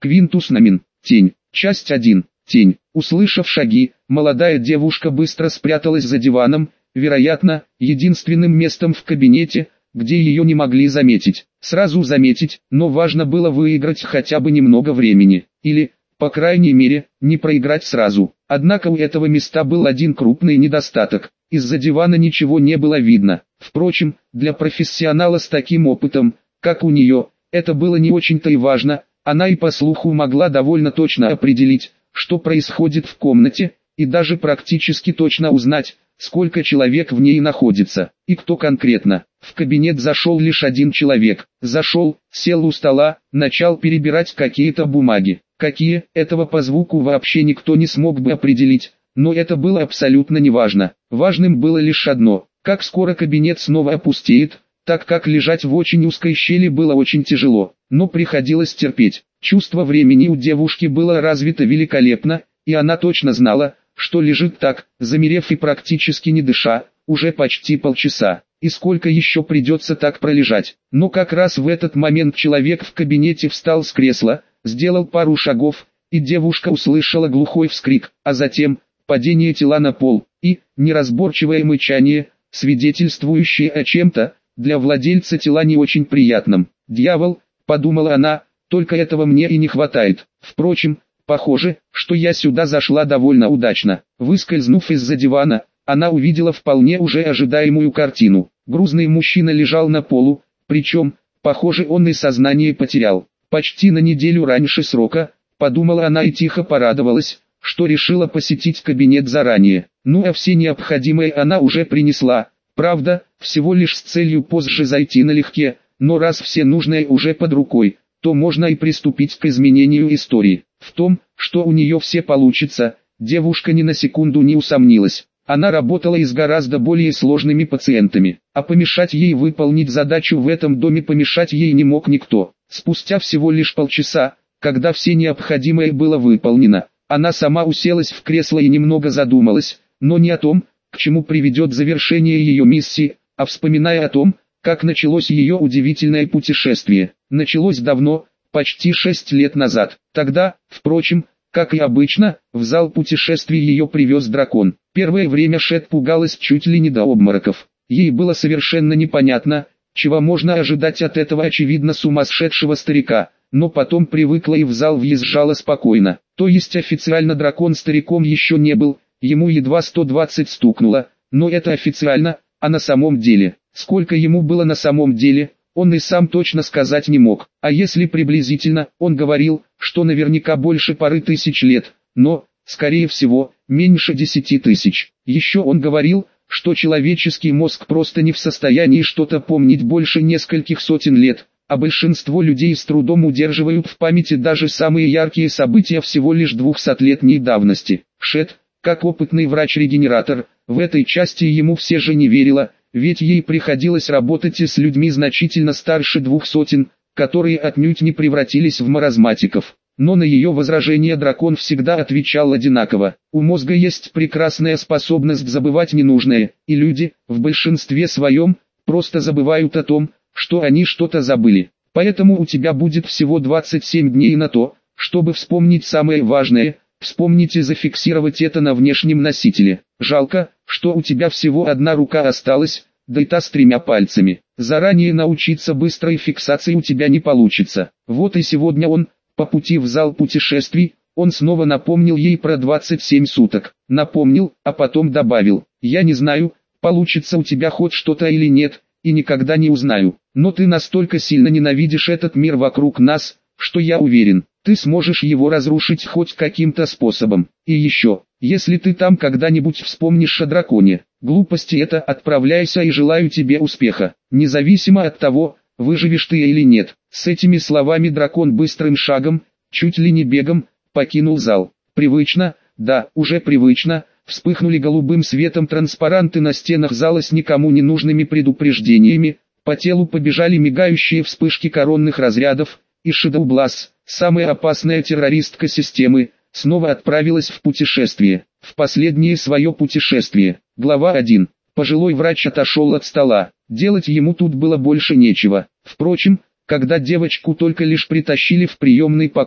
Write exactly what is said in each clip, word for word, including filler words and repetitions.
Квинтус Номин. Тень. Часть один. Тень. Услышав шаги, молодая девушка быстро спряталась за диваном, вероятно, единственным местом в кабинете, где ее не могли заметить. Сразу заметить, но важно было выиграть хотя бы немного времени. Или, по крайней мере, не проиграть сразу. Однако у этого места был один крупный недостаток. Из-за дивана ничего не было видно. Впрочем, для профессионала с таким опытом, как у нее, это было не очень-то и важно. Она и по слуху могла довольно точно определить, что происходит в комнате, и даже практически точно узнать, сколько человек в ней находится, и кто конкретно. В кабинет зашел лишь один человек. Зашел, сел у стола, начал перебирать какие-то бумаги. Какие, этого по звуку вообще никто не смог бы определить, но это было абсолютно неважно. Важным было лишь одно: как скоро кабинет снова опустеет, так как лежать в очень узкой щели было очень тяжело, но приходилось терпеть. Чувство времени у девушки было развито великолепно, и она точно знала, что лежит так, замерев и практически не дыша, уже почти полчаса. И сколько еще придется так пролежать. Но как раз в этот момент человек в кабинете встал с кресла, сделал пару шагов, и девушка услышала глухой вскрик, а затем падение тела на пол и неразборчивое мычание, свидетельствующее о чем-то, для владельца тела не очень приятном. «Дьявол», — подумала она, — «только этого мне и не хватает. Впрочем, похоже, что я сюда зашла довольно удачно». Выскользнув из-за дивана, она увидела вполне уже ожидаемую картину. Грузный мужчина лежал на полу, причем, похоже, он и сознание потерял. Почти на неделю раньше срока, подумала она и тихо порадовалась, что решила посетить кабинет заранее. Ну а все необходимое она уже принесла. Правда, всего лишь с целью позже зайти налегке, но раз все нужное уже под рукой, то можно и приступить к изменению истории. В том, что у нее все получится, девушка ни на секунду не усомнилась. Она работала и с гораздо более сложными пациентами, а помешать ей выполнить задачу в этом доме помешать ей не мог никто. Спустя всего лишь полчаса, когда все необходимое было выполнено, она сама уселась в кресло и немного задумалась, но не о том, к чему приведет завершение ее миссии, а вспоминая о том, как началось ее удивительное путешествие. Началось давно, почти шесть лет назад. Тогда, впрочем, как и обычно, в зал путешествий ее привез дракон. Первое время Шет пугалась чуть ли не до обмороков. Ей было совершенно непонятно, чего можно ожидать от этого очевидно сумасшедшего старика, но потом привыкла и в зал въезжала спокойно. То есть официально дракон стариком еще не был, ему едва сто двадцать стукнуло, но это официально, а на самом деле, сколько ему было на самом деле, он и сам точно сказать не мог. А если приблизительно, он говорил, что наверняка больше пары тысяч лет, но, скорее всего, меньше десяти тысяч. Еще он говорил, что человеческий мозг просто не в состоянии что-то помнить больше нескольких сотен лет, а большинство людей с трудом удерживают в памяти даже самые яркие события всего лишь двухсотлетней давности. Шет, как опытный врач-регенератор, в этой части ему все же не верила, ведь ей приходилось работать и с людьми значительно старше двух сотен, которые отнюдь не превратились в маразматиков. Но на ее возражение дракон всегда отвечал одинаково: у мозга есть прекрасная способность забывать ненужное, и люди, в большинстве своем, просто забывают о том, что они что-то забыли. Поэтому у тебя будет всего двадцать семь дней на то, чтобы вспомнить самое важное, вспомнить и зафиксировать это на внешнем носителе. Жалко, что у тебя всего одна рука осталась, да и та с тремя пальцами. Заранее научиться быстрой фиксации у тебя не получится. Вот и сегодня он, по пути в зал путешествий, он снова напомнил ей про двадцать семь суток. Напомнил, а потом добавил: «Я не знаю, получится у тебя хоть что-то или нет, и никогда не узнаю. Но ты настолько сильно ненавидишь этот мир вокруг нас, что я уверен, ты сможешь его разрушить хоть каким-то способом. И еще, если ты там когда-нибудь вспомнишь о драконе, глупости это, отправляйся и желаю тебе успеха, независимо от того, выживешь ты или нет». С этими словами дракон быстрым шагом, чуть ли не бегом, покинул зал. Привычно, да, уже привычно, вспыхнули голубым светом транспаранты на стенах зала с никому не нужными предупреждениями, по телу побежали мигающие вспышки коронных разрядов, и Shadow Blast, самая опасная террористка системы, снова отправилась в путешествие. В последнее свое путешествие. Глава один. Пожилой врач отошел от стола. Делать ему тут было больше нечего. Впрочем, когда девочку только лишь притащили в приемный покой,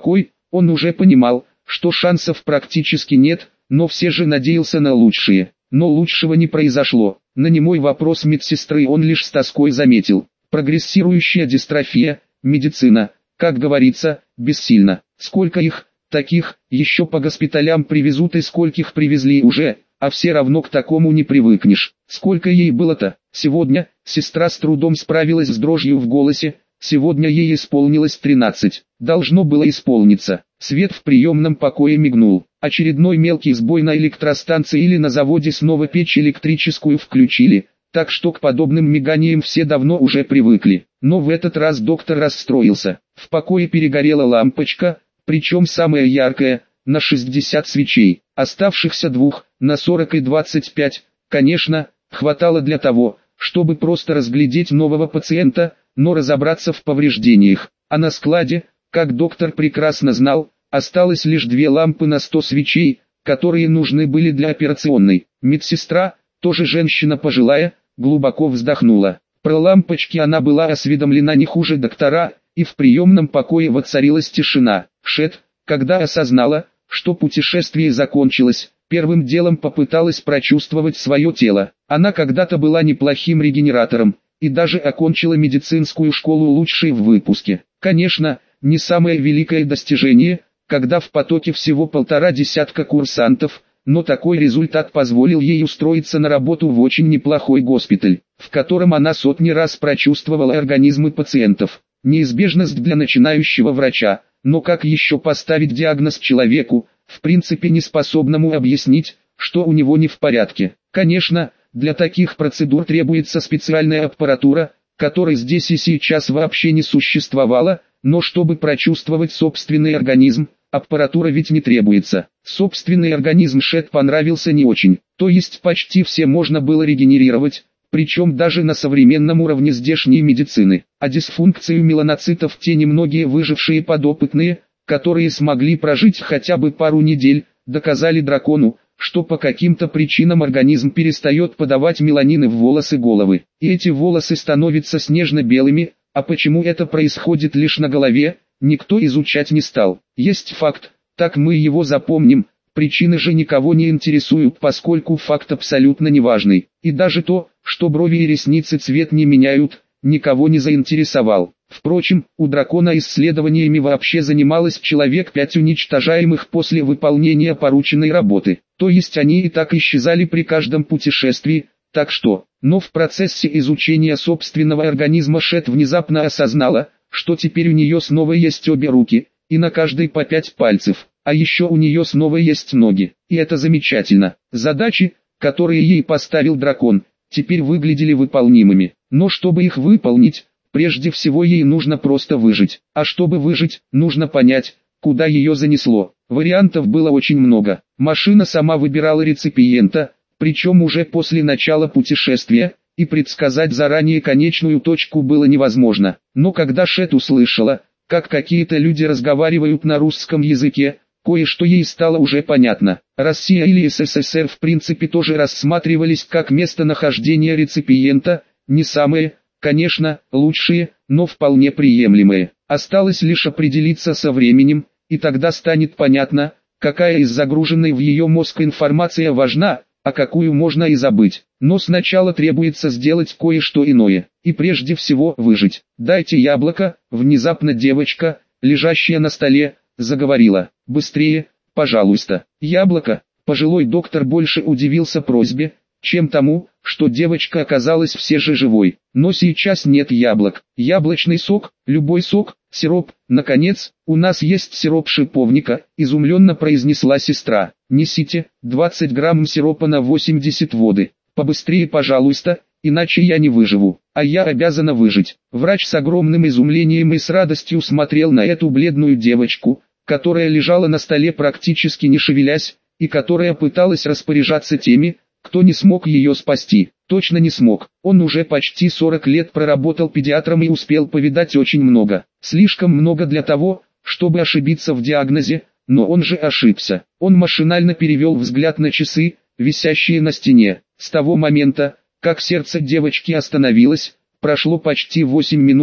Он уже понимал, что шансов практически нет, но все же надеялся на лучшее. Но лучшего не произошло. На немой вопрос медсестры он лишь с тоской заметил: прогрессирующая дистрофия, медицина, как говорится, бессильна. Сколько их, таких, еще по госпиталям привезут и скольких привезли уже, а все равно к такому не привыкнешь. Сколько ей было-то? Сегодня, сестра с трудом справилась с дрожью в голосе, сегодня ей исполнилось тринадцать. Должно было исполниться. Свет в приемном покое мигнул. Очередной мелкий сбой на электростанции или на заводе, снова печь электрическую включили, так что к подобным миганиям все давно уже привыкли. Но в этот раз доктор расстроился. В покое перегорела лампочка, причем самая яркая, на шестьдесят свечей. Оставшихся двух, на сорок и двадцать пять, конечно, хватало для того, чтобы просто разглядеть нового пациента, но разобраться в повреждениях. А на складе, как доктор прекрасно знал, осталось лишь две лампы на сто свечей, которые нужны были для операционной. Медсестра, тоже женщина пожилая, глубоко вздохнула. Про лампочки она была осведомлена не хуже доктора, и в приемном покое воцарилась тишина. Шет, когда осознала, что путешествие закончилось, первым делом попыталась прочувствовать свое тело. Она когда-то была неплохим регенератором, и даже окончила медицинскую школу лучшей в выпуске. Конечно, не самое великое достижение, когда в потоке всего полтора десятка курсантов, но такой результат позволил ей устроиться на работу в очень неплохой госпиталь, в котором она сотни раз прочувствовала организмы пациентов. Неизбежность для начинающего врача, но как еще поставить диагноз человеку, в принципе не способному объяснить, что у него не в порядке. Конечно, для таких процедур требуется специальная аппаратура, которой здесь и сейчас вообще не существовало, но чтобы прочувствовать собственный организм, аппаратура ведь не требуется. Собственный организм Шет понравился не очень, то есть почти все можно было регенерировать, причем даже на современном уровне здешней медицины. А дисфункцию меланоцитов те немногие выжившие подопытные, которые смогли прожить хотя бы пару недель, доказали дракону, что по каким-то причинам организм перестает подавать меланины в волосы головы. И эти волосы становятся снежно-белыми, а почему это происходит лишь на голове, никто изучать не стал. Есть факт, так мы его запомним, причины же никого не интересуют, поскольку факт абсолютно неважный. И даже то, что брови и ресницы цвет не меняют, никого не заинтересовал. Впрочем, у дракона исследованиями вообще занималось человек пять уничтожаемых после выполнения порученной работы. То есть они и так исчезали при каждом путешествии, так что... Но в процессе изучения собственного организма Шет внезапно осознала, что теперь у нее снова есть обе руки, и на каждой по пять пальцев, а еще у нее снова есть ноги. И это замечательно. Задачи, которые ей поставил дракон, теперь выглядели выполнимыми. Но чтобы их выполнить, прежде всего ей нужно просто выжить. А чтобы выжить, нужно понять, куда ее занесло. Вариантов было очень много. Машина сама выбирала реципиента, причем уже после начала путешествия, и предсказать заранее конечную точку было невозможно. Но когда Шет услышала, как какие-то люди разговаривают на русском языке, кое-что ей стало уже понятно. Россия или СССР в принципе тоже рассматривались как местонахождение реципиента, не самые, конечно, лучшие, но вполне приемлемые. Осталось лишь определиться со временем, и тогда станет понятно, какая из загруженной в ее мозг информация важна, а какую можно и забыть. Но сначала требуется сделать кое-что иное, и прежде всего выжить. «Дайте яблоко», внезапно девочка, лежащая на столе, заговорила. «Быстрее, пожалуйста». «Яблоко». Пожилой доктор больше удивился просьбе, чем тому, что девочка оказалась все же живой. Но сейчас нет яблок. Яблочный сок, любой сок, сироп. Наконец, у нас есть сироп шиповника, изумленно произнесла сестра. Несите, двадцать грамм сиропа на восемьдесят воды. Побыстрее, пожалуйста, иначе я не выживу. А я обязана выжить. Врач с огромным изумлением и с радостью смотрел на эту бледную девочку, которая лежала на столе практически не шевелясь, и которая пыталась распоряжаться теми, кто не смог ее спасти. Точно не смог. Он уже почти сорок лет проработал педиатром и успел повидать очень много. Слишком много для того, чтобы ошибиться в диагнозе, но он же ошибся. Он машинально перевел взгляд на часы, висящие на стене. С того момента, как сердце девочки остановилось, прошло почти восемь минут,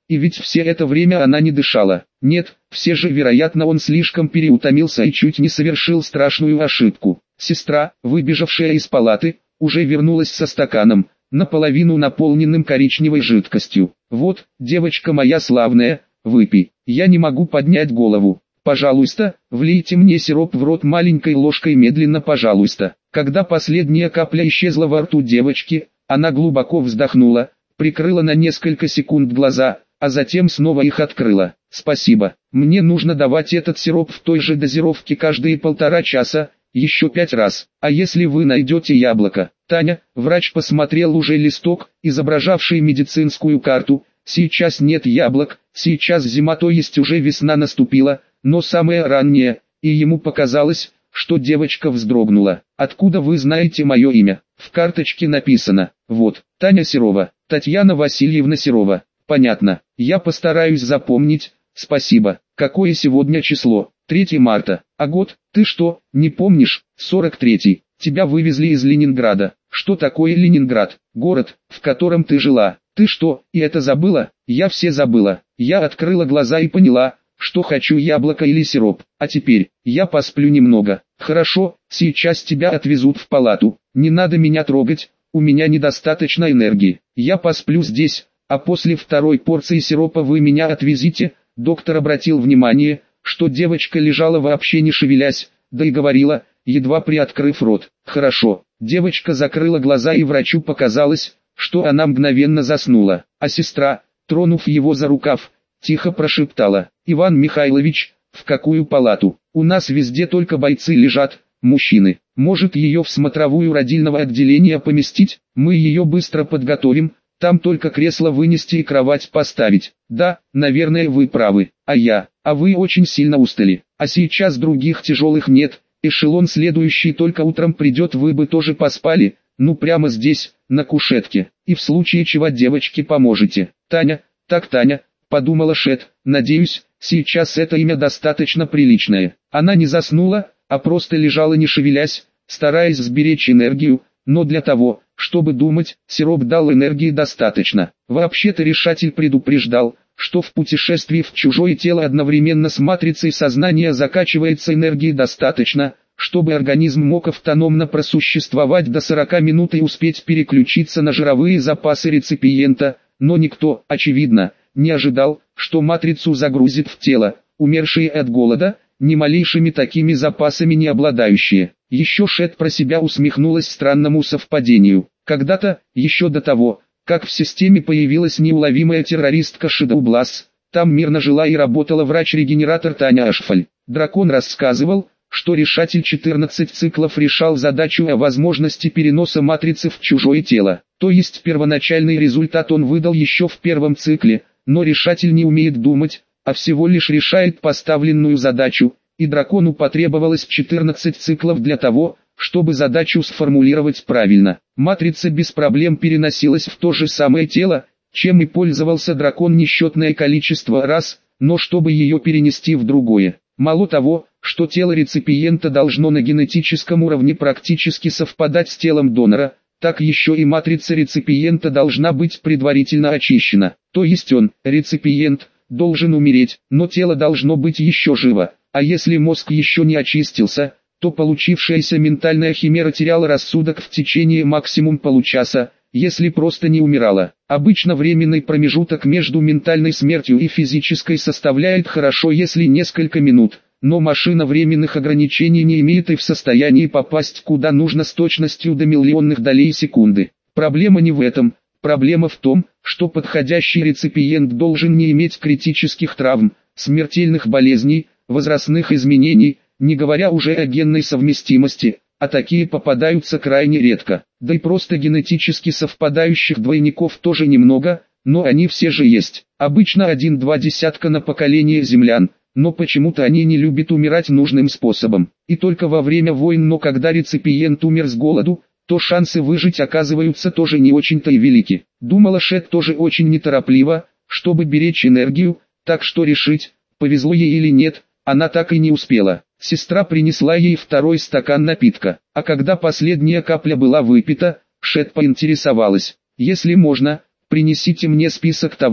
И ведь все это время она не дышала. Нет, все же вероятно он слишком переутомился и чуть не совершил страшную ошибку. Сестра, выбежавшая из палаты, уже вернулась со стаканом, наполовину наполненным коричневой жидкостью. «Вот, девочка моя славная, выпей». Я не могу поднять голову. «Пожалуйста, влейте мне сироп в рот маленькой ложкой медленно, пожалуйста». Когда последняя капля исчезла во рту девочки, она глубоко вздохнула, прикрыла на несколько секунд глаза, а затем снова их открыла. «Спасибо. Мне нужно давать этот сироп в той же дозировке каждые полтора часа, еще пять раз. А если вы найдете яблоко?» «Таня», врач посмотрел уже листок, изображавший медицинскую карту. «Сейчас нет яблок, сейчас зима, то есть уже весна наступила, но самое раннее», и ему показалось, что девочка вздрогнула. «Откуда вы знаете мое имя?» «В карточке написано. Вот, Таня Серова, Татьяна Васильевна Серова». «Понятно. Я постараюсь запомнить. Спасибо. Какое сегодня число?» третье марта. «А год? Ты что, не помнишь?» сорок третий. «Тебя вывезли из Ленинграда». «Что такое Ленинград?» «Город, в котором ты жила». «Ты что, и это забыла?» «Я все забыла». Я открыла глаза и поняла, что хочу яблоко или сироп. А теперь, я посплю немного. «Хорошо, сейчас тебя отвезут в палату. Не надо меня трогать, у меня недостаточно энергии. Я посплю здесь, а после второй порции сиропа вы меня отвезите». Доктор обратил внимание, что девочка лежала вообще не шевелясь, да и говорила, едва приоткрыв рот. «Хорошо». Девочка закрыла глаза, и врачу показалось, что она мгновенно заснула. А сестра, тронув его за рукав, тихо прошептала: «Иван Михайлович, в какую палату? У нас везде только бойцы лежат, мужчины. Может, ее в смотровую родильного отделения поместить? Мы ее быстро подготовим, там только кресло вынести и кровать поставить». «Да, наверное, вы правы. А я? А вы очень сильно устали. А сейчас других тяжелых нет, эшелон следующий только утром придет, вы бы тоже поспали, ну прямо здесь, на кушетке, и в случае чего девочке поможете». «Таня, так Таня», подумала Шет, надеюсь, сейчас это имя достаточно приличное. Она не заснула, а просто лежала не шевелясь, стараясь сберечь энергию, но для того, чтобы думать, сироп дал энергии достаточно. Вообще-то решатель предупреждал, что в путешествии в чужое тело одновременно с матрицей сознания закачивается энергии достаточно, чтобы организм мог автономно просуществовать до сорока минут и успеть переключиться на жировые запасы реципиента, но никто, очевидно, не ожидал, что матрицу загрузит в тело, умершие от голода, ни малейшими такими запасами не обладающие. Еще Шет про себя усмехнулась странному совпадению. Когда-то, еще до того, как в системе появилась неуловимая террористка Шедоублас, там мирно жила и работала врач-регенератор Таня Ашфаль. Дракон рассказывал, что решатель четырнадцать циклов решал задачу о возможности переноса матрицы в чужое тело. То есть первоначальный результат он выдал еще в первом цикле, но решатель не умеет думать, а всего лишь решает поставленную задачу, и дракону потребовалось четырнадцать циклов для того, чтобы задачу сформулировать правильно. Матрица без проблем переносилась в то же самое тело, чем и пользовался дракон несчетное количество раз, но чтобы ее перенести в другое. Мало того, что тело реципиента должно на генетическом уровне практически совпадать с телом донора, так еще и матрица реципиента должна быть предварительно очищена. То есть он, реципиент, должен умереть, но тело должно быть еще живо, а если мозг еще не очистился, то получившаяся ментальная химера теряла рассудок в течение максимум получаса, если просто не умирала. Обычно временный промежуток между ментальной смертью и физической составляет хорошо если несколько минут, но машина временных ограничений не имеет и в состоянии попасть куда нужно с точностью до миллионных долей секунды. Проблема не в этом, проблема в том, что подходящий реципиент должен не иметь критических травм, смертельных болезней, возрастных изменений, не говоря уже о генной совместимости, а такие попадаются крайне редко. Да и просто генетически совпадающих двойников тоже немного, но они все же есть. Обычно один-два десятка на поколение землян, но почему-то они не любят умирать нужным способом. И только во время войн, но когда реципиент умер с голоду, то шансы выжить оказываются тоже не очень-то и велики. Думала Шет тоже очень неторопливо, чтобы беречь энергию, так что решить, повезло ей или нет, она так и не успела. Сестра принесла ей второй стакан напитка, а когда последняя капля была выпита, Шет поинтересовалась: «Если можно, принесите мне список того,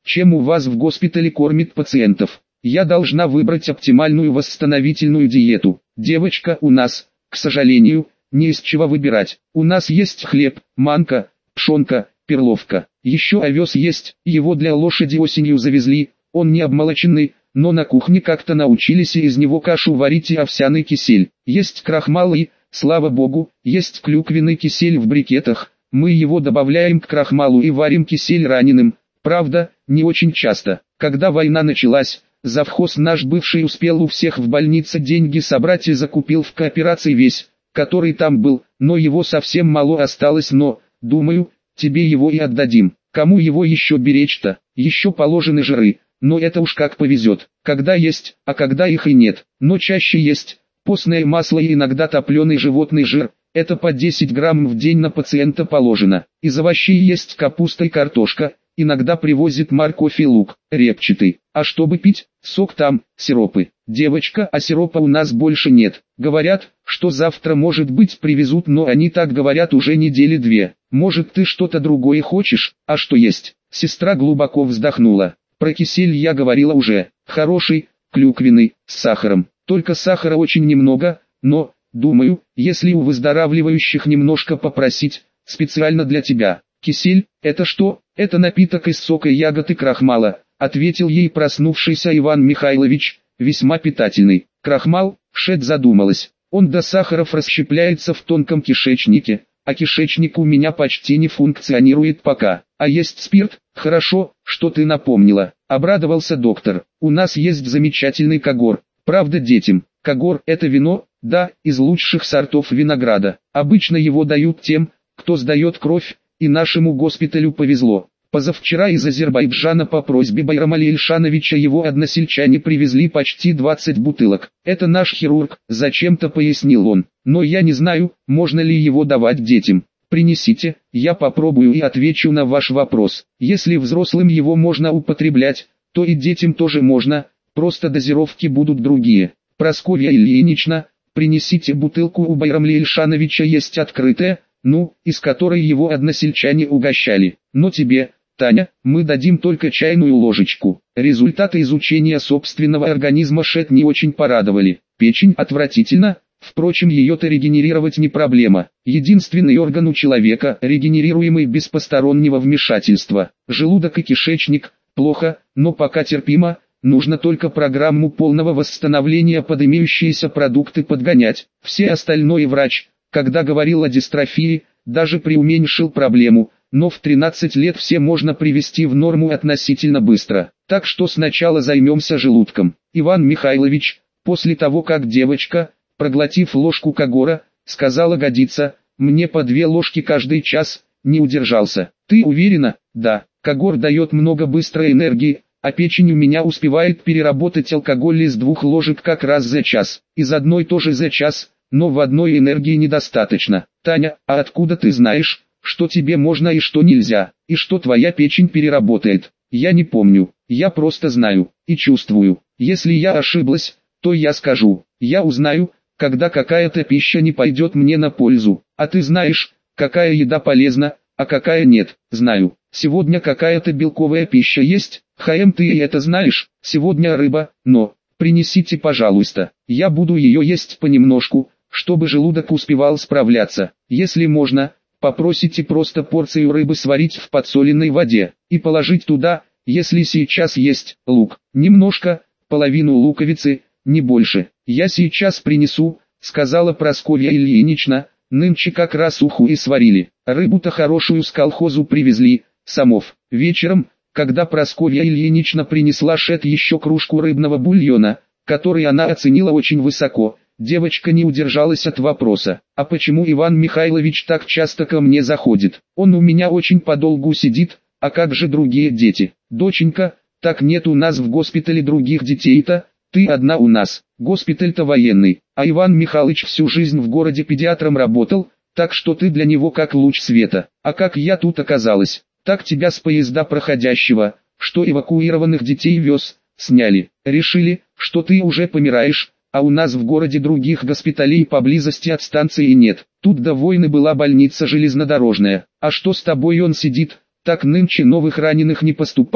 чем у вас в госпитале кормят пациентов. Я должна выбрать оптимальную восстановительную диету. Девочка, у нас, к сожалению, не из чего выбирать. У нас есть хлеб, манка, пшенка, перловка. Еще овес есть, его для лошади осенью завезли, он не обмолоченный, но на кухне как-то научились из него кашу варить и овсяный кисель. Есть крахмал и, слава богу, есть клюквенный кисель в брикетах. Мы его добавляем к крахмалу и варим кисель раненым. Правда, не очень часто. Когда война началась, завхоз наш бывший успел у всех в больнице деньги собрать и закупил в кооперации весь, который там был, но его совсем мало осталось, но, думаю, тебе его и отдадим. Кому его еще беречь-то? Еще положены жиры, но это уж как повезет. Когда есть, а когда их и нет, но чаще есть. Постное масло и иногда топленый животный жир. Это по десять грамм в день на пациента положено. Из овощей есть капуста и картошка, иногда привозят морковь и лук, репчатый. А чтобы пить, сок там, сиропы. Девочка, а сиропа у нас больше нет. Говорят, что завтра может быть привезут, но они так говорят уже недели две. Может ты что-то другое хочешь, а что есть? Сестра глубоко вздохнула. Про кисель я говорила уже. Хороший, клюквенный, с сахаром. Только сахара очень немного, но... Думаю, если у выздоравливающих немножко попросить, специально для тебя. Кисель, это что? Это напиток из сока ягод и крахмала, ответил ей проснувшийся Иван Михайлович, весьма питательный. Крахмал, Шет задумалась. Он до сахаров расщепляется в тонком кишечнике, а кишечник у меня почти не функционирует пока. А есть спирт? Хорошо, что ты напомнила. Обрадовался доктор. У нас есть замечательный когор. Правда детям. Когор – это вино, да, из лучших сортов винограда. Обычно его дают тем, кто сдает кровь, и нашему госпиталю повезло. Позавчера из Азербайджана по просьбе Байрамали Ильшановича его односельчане привезли почти двадцать бутылок. Это наш хирург, зачем-то пояснил он. Но я не знаю, можно ли его давать детям. Принесите, я попробую и отвечу на ваш вопрос. Если взрослым его можно употреблять, то и детям тоже можно, просто дозировки будут другие. Прасковья Ильинична, принесите бутылку, у Байрамли Ильшановича есть открытая, ну, из которой его односельчане угощали. Но тебе, Таня, мы дадим только чайную ложечку. Результаты изучения собственного организма Шет не очень порадовали. Печень отвратительно, впрочем, ее-то регенерировать не проблема. Единственный орган у человека, регенерируемый без постороннего вмешательства. Желудок и кишечник, плохо, но пока терпимо. Нужно только программу полного восстановления под имеющиеся продукты подгонять. Все остальное врач, когда говорил о дистрофии, даже преуменьшил проблему, но в тринадцать лет все можно привести в норму относительно быстро. Так что сначала займемся желудком. Иван Михайлович, после того как девочка, проглотив ложку когора, сказала годится, мне по две ложки каждый час, не удержался. Ты уверена? Да, когор дает много быстрой энергии, а печень у меня успевает переработать алкоголь из двух ложек как раз за час. Из одной тоже за час, но в одной энергии недостаточно. Таня, а откуда ты знаешь, что тебе можно и что нельзя, и что твоя печень переработает? Я не помню, я просто знаю, и чувствую. Если я ошиблась, то я скажу. Я узнаю, когда какая-то пища не пойдет мне на пользу. А ты знаешь, какая еда полезна, а какая нет? Знаю. Сегодня какая-то белковая пища есть, Хаим, ты и это знаешь. Сегодня рыба, но, принесите, пожалуйста, я буду ее есть понемножку, чтобы желудок успевал справляться. Если можно, попросите просто порцию рыбы сварить в подсоленной воде, и положить туда, если сейчас есть, лук. Немножко, половину луковицы, не больше. Я сейчас принесу, сказала Прасковья Ильинична, нынче как раз уху и сварили. Рыбу-то хорошую с колхозу привезли, самов. Вечером, когда Прасковья Ильинична принесла Шет еще кружку рыбного бульона, который она оценила очень высоко, девочка не удержалась от вопроса: а почему Иван Михайлович так часто ко мне заходит? Он у меня очень подолгу сидит, а как же другие дети? Доченька, так нет у нас в госпитале других детей-то, ты одна у нас. Госпиталь-то военный, а Иван Михайлович всю жизнь в городе педиатром работал, так что ты для него как луч света. А как я тут оказалась? Так тебя с поезда проходящего, что эвакуированных детей вез, сняли. Решили, что ты уже помираешь, а у нас в городе других госпиталей поблизости от станции нет. Тут до войны была больница железнодорожная. А что с тобой он сидит? Так нынче новых раненых не поступало,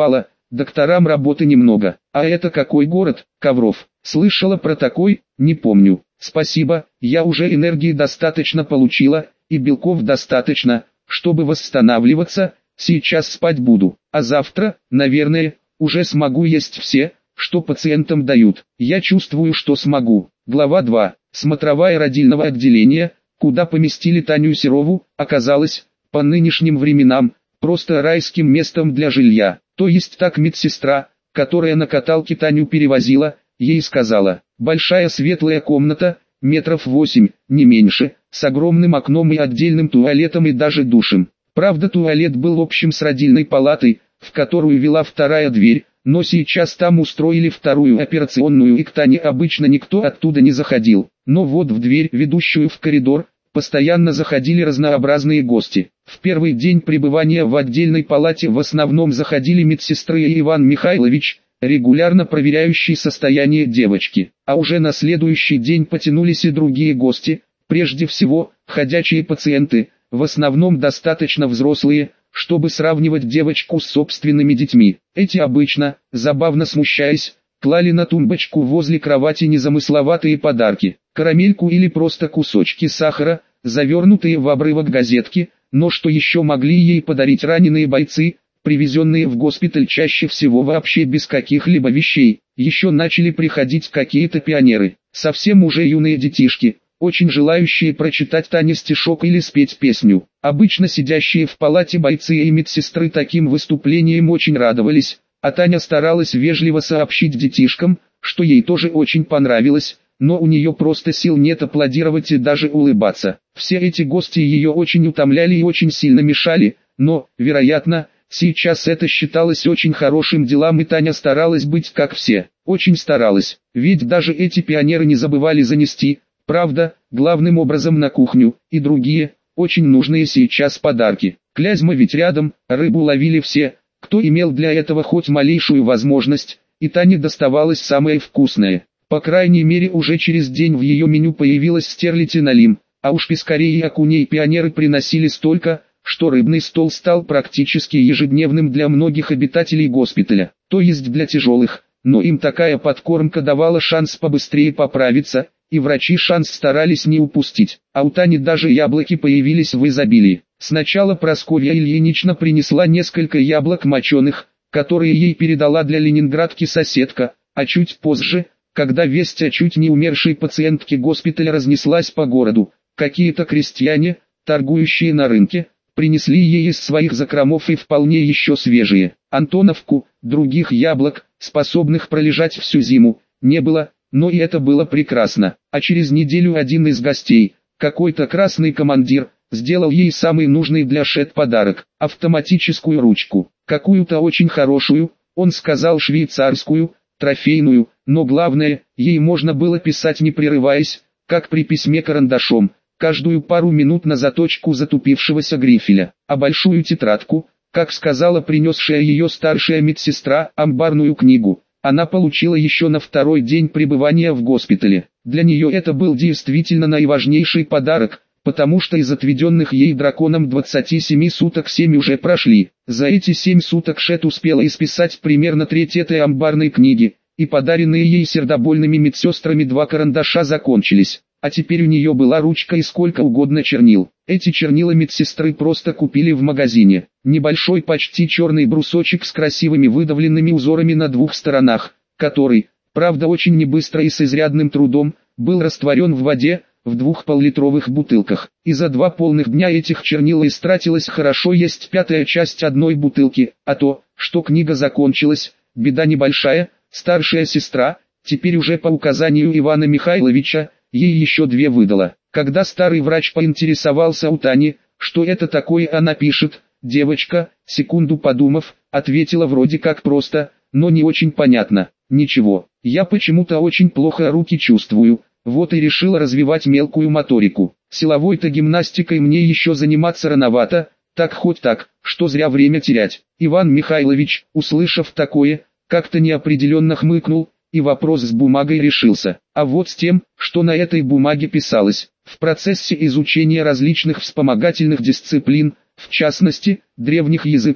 докторам работы немного. А это какой город? Ковров. Слышала про такой? Не помню. Спасибо, я уже энергии достаточно получила, и белков достаточно, чтобы восстанавливаться, сейчас спать буду. А завтра, наверное, уже смогу есть все, что пациентам дают. Я чувствую, что смогу. Глава два. Смотровая родильного отделения, куда поместили Таню Серову, оказалось, по нынешним временам, просто райским местом для жилья. То есть так медсестра, которая на каталке Таню перевозила, ей сказала: большая светлая комната, метров восемь, не меньше, с огромным окном и отдельным туалетом и даже душем. Правда, туалет был общим с родильной палатой, в которую вела вторая дверь, но сейчас там устроили вторую операционную, и к Тане обычно никто оттуда не заходил. Но вот в дверь, ведущую в коридор, постоянно заходили разнообразные гости. В первый день пребывания в отдельной палате в основном заходили медсестры и Иван Михайлович, регулярно проверяющий состояние девочки. А уже на следующий день потянулись и другие гости, прежде всего, ходячие пациенты, в основном достаточно взрослые, чтобы сравнивать девочку с собственными детьми. Эти обычно, забавно смущаясь, клали на тумбочку возле кровати незамысловатые подарки, карамельку или просто кусочки сахара, завернутые в обрывок газетки, но что еще могли ей подарить раненые бойцы, привезенные в госпиталь чаще всего вообще без каких-либо вещей. Еще начали приходить какие-то пионеры, совсем уже юные детишки, очень желающие прочитать Тане стишок или спеть песню. Обычно сидящие в палате бойцы и медсестры таким выступлением очень радовались, а Таня старалась вежливо сообщить детишкам, что ей тоже очень понравилось, но у нее просто сил нет аплодировать и даже улыбаться. Все эти гости ее очень утомляли и очень сильно мешали, но, вероятно, сейчас это считалось очень хорошим делом, и Таня старалась быть как все. Очень старалась, ведь даже эти пионеры не забывали занести, правда, главным образом на кухню, и другие, очень нужные сейчас подарки. Клязьма ведь рядом, рыбу ловили все, кто имел для этого хоть малейшую возможность, и Тане доставалось самое вкусное. По крайней мере, уже через день в ее меню появилась стерлядина-лим, а уж пескарей и окуней пионеры приносили столько, что рыбный стол стал практически ежедневным для многих обитателей госпиталя, то есть для тяжелых, но им такая подкормка давала шанс побыстрее поправиться, и врачи шанс старались не упустить, а у Тани даже яблоки появились в изобилии. Сначала Прасковья Ильинична принесла несколько яблок моченых, которые ей передала для ленинградки соседка, а чуть позже, когда весть о чуть не умершей пациентке госпиталя разнеслась по городу, какие-то крестьяне, торгующие на рынке, принесли ей из своих закромов и вполне еще свежие Антоновку. Других яблок, способных пролежать всю зиму, не было, но и это было прекрасно. А через неделю один из гостей, какой-то красный командир, сделал ей самый нужный для Шет подарок – автоматическую ручку. Какую-то очень хорошую, он сказал швейцарскую, трофейную, но главное, ей можно было писать не прерываясь, как при письме карандашом, каждую пару минут на заточку затупившегося грифеля. А большую тетрадку, как сказала принесшая ее старшая медсестра, амбарную книгу, она получила еще на второй день пребывания в госпитале. Для нее это был действительно наиважнейший подарок, потому что из отведенных ей драконом двадцати семи суток семь уже прошли. За эти семь суток Шет успела исписать примерно треть этой амбарной книги, и подаренные ей сердобольными медсестрами два карандаша закончились. А теперь у нее была ручка и сколько угодно чернил. Эти чернила медсестры просто купили в магазине. Небольшой почти черный брусочек с красивыми выдавленными узорами на двух сторонах, который, правда очень небыстро и с изрядным трудом, был растворен в воде, в двух поллитровых бутылках. И за два полных дня этих чернил истратилась хорошо есть пятая часть одной бутылки, а то, что книга закончилась, беда небольшая, старшая сестра, теперь уже по указанию Ивана Михайловича, ей еще две выдала. Когда старый врач поинтересовался у Тани, что это такое, она пишет, девочка, секунду подумав, ответила вроде как просто, но не очень понятно. Ничего, я почему-то очень плохо руки чувствую, вот и решила развивать мелкую моторику. Силовой-то гимнастикой мне еще заниматься рановато, так хоть так, что зря время терять. Иван Михайлович, услышав такое, как-то неопределенно хмыкнул, и вопрос с бумагой решился. А вот с тем, что на этой бумаге писалось, в процессе изучения различных вспомогательных дисциплин, в частности, древних языков,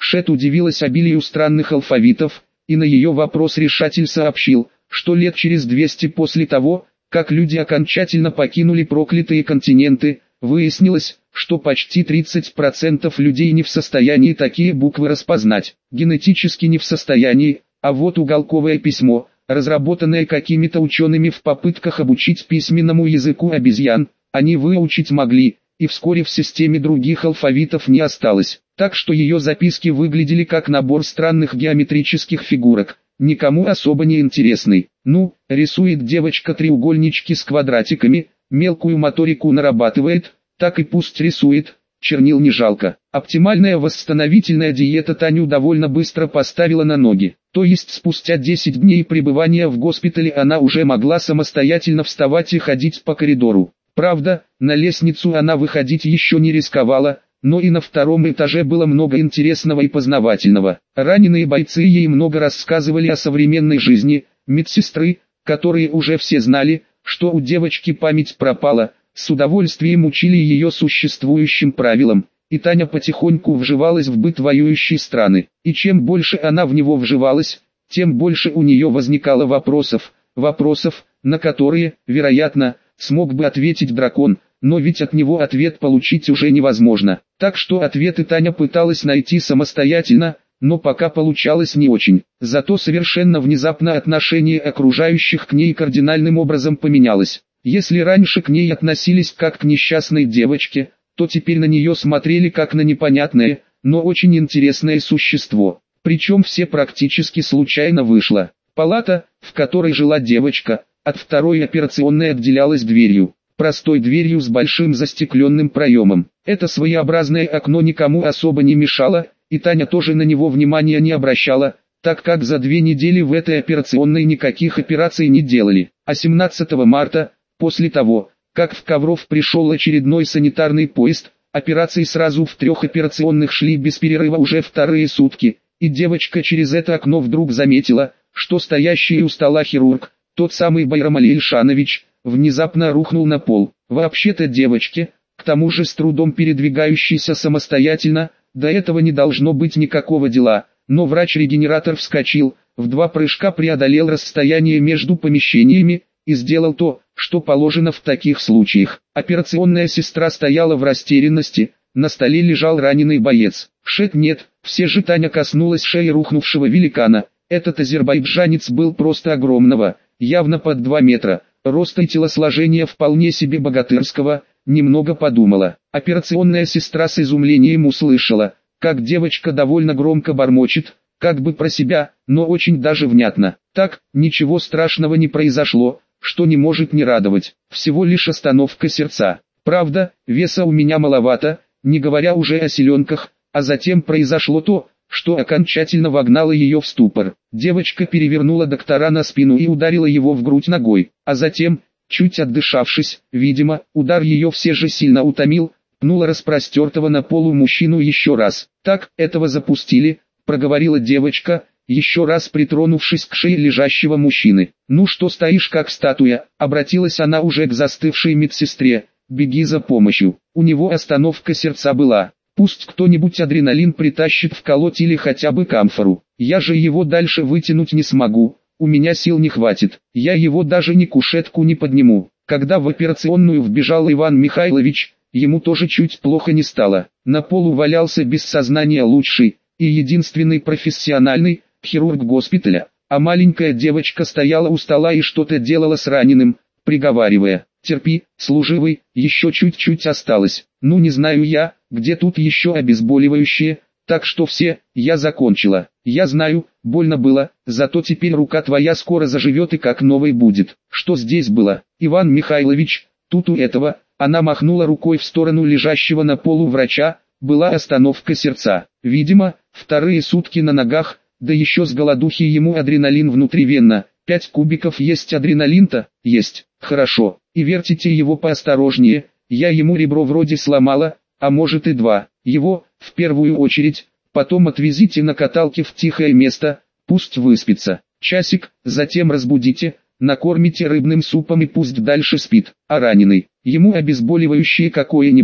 Шет удивилась обилию странных алфавитов, и на ее вопрос решатель сообщил, что лет через двести после того, как люди окончательно покинули проклятые континенты, выяснилось, что почти тридцать процентов людей не в состоянии такие буквы распознать. Генетически не в состоянии, а вот уголковое письмо, разработанное какими-то учеными в попытках обучить письменному языку обезьян, они выучить могли, и вскоре в системе других алфавитов не осталось. Так что ее записки выглядели как набор странных геометрических фигурок, никому особо не интересный. Ну, рисует девочка треугольнички с квадратиками, мелкую моторику нарабатывает, так и пусть рисует, чернил не жалко. Оптимальная восстановительная диета Таню довольно быстро поставила на ноги. То есть спустя десять дней пребывания в госпитале она уже могла самостоятельно вставать и ходить по коридору. Правда, на лестницу она выходить еще не рисковала, но и на втором этаже было много интересного и познавательного. Раненые бойцы ей много рассказывали о современной жизни, медсестры, которые уже все знали, что у девочки память пропала, с удовольствием учили ее существующим правилам, и Таня потихоньку вживалась в быт воюющей страны. И чем больше она в него вживалась, тем больше у нее возникало вопросов, вопросов, на которые, вероятно, смог бы ответить дракон, но ведь от него ответ получить уже невозможно. Так что ответы Таня пыталась найти самостоятельно, но пока получалось не очень. Зато совершенно внезапно отношение окружающих к ней кардинальным образом поменялось. Если раньше к ней относились как к несчастной девочке, то теперь на нее смотрели как на непонятное, но очень интересное существо. Причем все практически случайно вышло. Палата, в которой жила девочка, от второй операционной отделялась дверью. Простой дверью с большим застекленным проемом. Это своеобразное окно никому особо не мешало, и Таня тоже на него внимания не обращала, так как за две недели в этой операционной никаких операций не делали. А семнадцатого марта, после того, как в Ковров пришел очередной санитарный поезд, операции сразу в трех операционных шли без перерыва уже вторые сутки, и девочка через это окно вдруг заметила, что стоящий у стола хирург, тот самый Байрамали Ильшанович, внезапно рухнул на пол. Вообще-то девочке, к тому же с трудом передвигающейся самостоятельно, до этого не должно быть никакого дела, но врач-регенератор вскочил, в два прыжка преодолел расстояние между помещениями, и сделал то, что положено в таких случаях. Операционная сестра стояла в растерянности, на столе лежал раненый боец. Шет нет, все же Таня коснулась шеи рухнувшего великана. Этот азербайджанец был просто огромного, явно под два метра, роста и телосложения вполне себе богатырского, немного подумала. Операционная сестра с изумлением услышала, как девочка довольно громко бормочет, как бы про себя, но очень даже внятно. Так, ничего страшного не произошло, что не может не радовать, всего лишь остановка сердца. Правда, веса у меня маловато, не говоря уже о селенках, а затем произошло то, что окончательно вогнало ее в ступор. Девочка перевернула доктора на спину и ударила его в грудь ногой, а затем, чуть отдышавшись, видимо, удар ее все же сильно утомил, пнула распростертого на полу мужчину еще раз. «Так, этого запустили», — проговорила девочка, еще раз притронувшись к шее лежащего мужчины. «Ну что стоишь как статуя?» — обратилась она уже к застывшей медсестре. «Беги за помощью, у него остановка сердца была. Пусть кто-нибудь адреналин притащит вколоть или хотя бы камфору. Я же его дальше вытянуть не смогу, у меня сил не хватит. Я его даже ни кушетку не подниму». Когда в операционную вбежал Иван Михайлович, ему тоже чуть плохо не стало. На полу валялся без сознания лучший и единственный профессиональный хирург госпиталя, а маленькая девочка стояла у стола и что-то делала с раненым, приговаривая: «Терпи, служивый, еще чуть-чуть осталось. Ну не знаю я, где тут еще обезболивающее, так что все, я закончила. Я знаю, больно было, зато теперь рука твоя скоро заживет и как новой будет». Что здесь было, Иван Михайлович? Тут у этого, она махнула рукой в сторону лежащего на полу врача, была остановка сердца. Видимо, вторые сутки на ногах, да еще с голодухи ему адреналин внутривенно. Пять кубиков есть адреналин-то? Есть. Хорошо. И вертите его поосторожнее, я ему ребро вроде сломала, а может и два. Его, в первую очередь, потом отвезите на каталке в тихое место, пусть выспится. Часик, затем разбудите, накормите рыбным супом и пусть дальше спит. А раненый, ему обезболивающее какое-нибудь,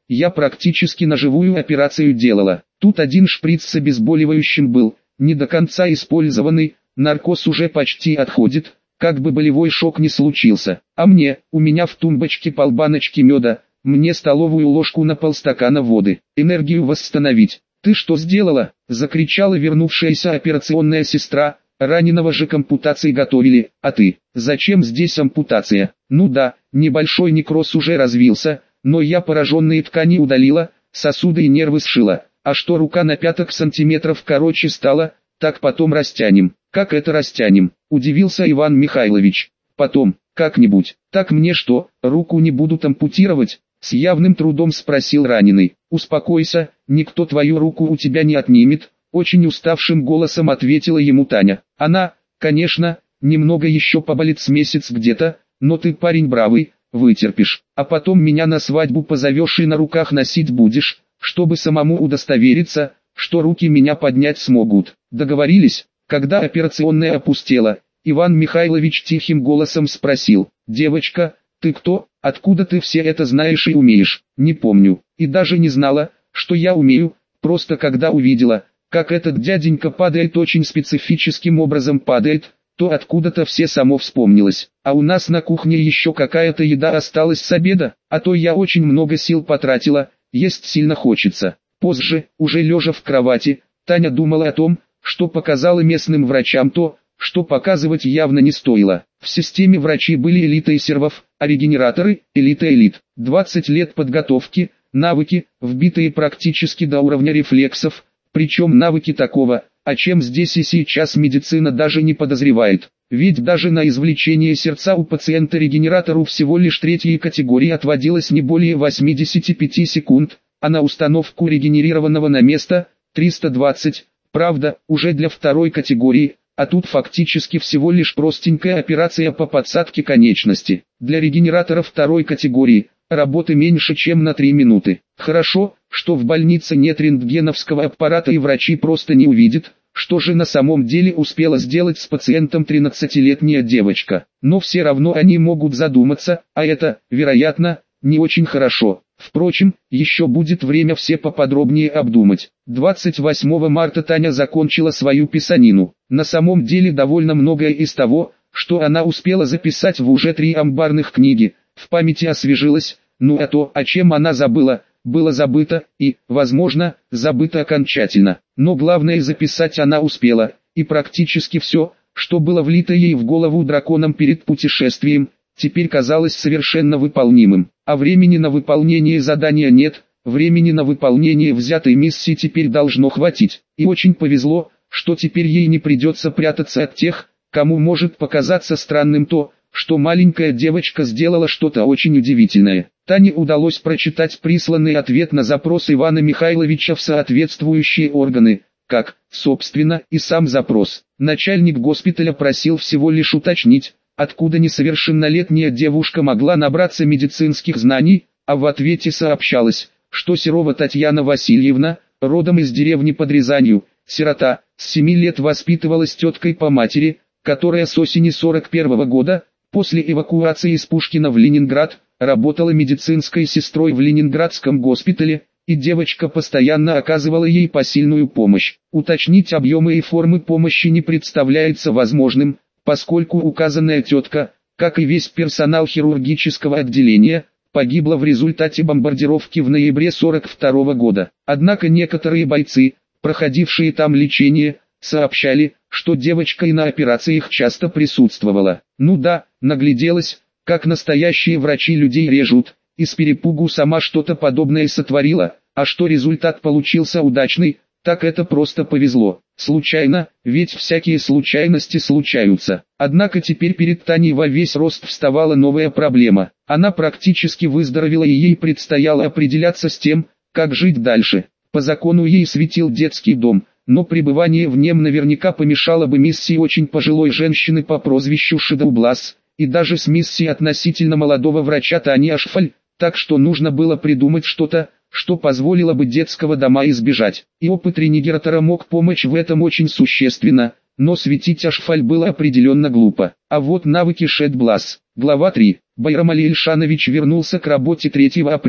я практически на живую операцию делала. Тут один шприц с обезболивающим был, не до конца использованный, наркоз уже почти отходит, как бы болевой шок не случился. А мне, у меня в тумбочке полбаночки меда, мне столовую ложку на полстакана воды. Энергию восстановить. «Ты что сделала?» – закричала вернувшаяся операционная сестра. «Раненого же к ампутации готовили, а ты? Зачем здесь ампутация?» «Ну да, небольшой некроз уже развился, но я пораженные ткани удалила, сосуды и нервы сшила. А что рука на пяток сантиметров короче стала, так потом растянем». «Как это растянем?» – удивился Иван Михайлович. «Потом, как-нибудь. Так мне что, руку не будут ампутировать?» – с явным трудом спросил раненый. «Успокойся, никто твою руку у тебя не отнимет», – очень уставшим голосом ответила ему Таня. «Она, конечно, немного еще поболит с месяц где-то, но ты парень бравый, вытерпишь. А потом меня на свадьбу позовешь и на руках носить будешь, чтобы самому удостовериться, что руки меня поднять смогут. Договорились?» Когда операционная опустела, Иван Михайлович тихим голосом спросил: «Девочка, ты кто, откуда ты все это знаешь и умеешь?» «Не помню, и даже не знала, что я умею, просто когда увидела, как этот дяденька падает очень специфическим образом падает, то откуда-то все само вспомнилось. А у нас на кухне еще какая-то еда осталась с обеда, а то я очень много сил потратила, есть сильно хочется». Позже, уже лежа в кровати, Таня думала о том, что показала местным врачам то, что показывать явно не стоило. В системе врачи были элитой сервов, а регенераторы – элита элит. двадцать лет подготовки, навыки, вбитые практически до уровня рефлексов, причем навыки такого, о чем здесь и сейчас медицина даже не подозревает. Ведь даже на извлечение сердца у пациента-регенератору всего лишь третьей категории отводилось не более восьмидесяти пяти секунд, а на установку регенерированного на место – триста двадцать. Правда, уже для второй категории, а тут фактически всего лишь простенькая операция по подсадке конечности. Для регенератора второй категории, работы меньше чем на три минуты. Хорошо, что в больнице нет рентгеновского аппарата и врачи просто не увидят, что же на самом деле успела сделать с пациентом тринадцатилетняя девочка. Но все равно они могут задуматься, а это, вероятно, не очень хорошо. Впрочем, еще будет время все поподробнее обдумать. двадцать восьмого марта Таня закончила свою писанину. На самом деле довольно многое из того, что она успела записать в уже три амбарных книги, в памяти освежилось, ну а то, о чем она забыла, было забыто, и, возможно, забыто окончательно. Но главное записать она успела, и практически все, что было влито ей в голову драконом перед путешествием, теперь казалось совершенно выполнимым. А времени на выполнение задания нет, времени на выполнение взятой миссии теперь должно хватить. И очень повезло, что теперь ей не придется прятаться от тех, кому может показаться странным то, что маленькая девочка сделала что-то очень удивительное. Тане удалось прочитать присланный ответ на запрос Ивана Михайловича в соответствующие органы, как, собственно, и сам запрос. Начальник госпиталя просил всего лишь уточнить, откуда несовершеннолетняя девушка могла набраться медицинских знаний, а в ответе сообщалось, что Серова Татьяна Васильевна, родом из деревни под Рязанью, сирота, с семи лет воспитывалась теткой по матери, которая с осени сорок первого года, после эвакуации из Пушкина в Ленинград, работала медицинской сестрой в Ленинградском госпитале, и девочка постоянно оказывала ей посильную помощь. Уточнить объемы и формы помощи не представляется возможным, поскольку указанная тетка, как и весь персонал хирургического отделения, погибла в результате бомбардировки в ноябре сорок второго года. Однако некоторые бойцы, проходившие там лечение, сообщали, что девочка и на операциях часто присутствовала. Ну да, нагляделась, как настоящие врачи людей режут, и с перепугу сама что-то подобное сотворила, а что результат получился удачный, так это просто повезло. Случайно, ведь всякие случайности случаются. Однако теперь перед Таней во весь рост вставала новая проблема. Она практически выздоровела и ей предстояло определяться с тем, как жить дальше. По закону ей светил детский дом, но пребывание в нем наверняка помешало бы миссии очень пожилой женщины по прозвищу Шедоублас, и даже с миссией относительно молодого врача Тани Ашфаль, так что нужно было придумать что-то, что позволило бы детского дома избежать. И опыт регенератора мог помочь в этом очень существенно, но светить Ашфаль было определенно глупо. А вот навыки Шедоублас. Глава три. Байрам Али Ильшанович вернулся к работе третьего апреля.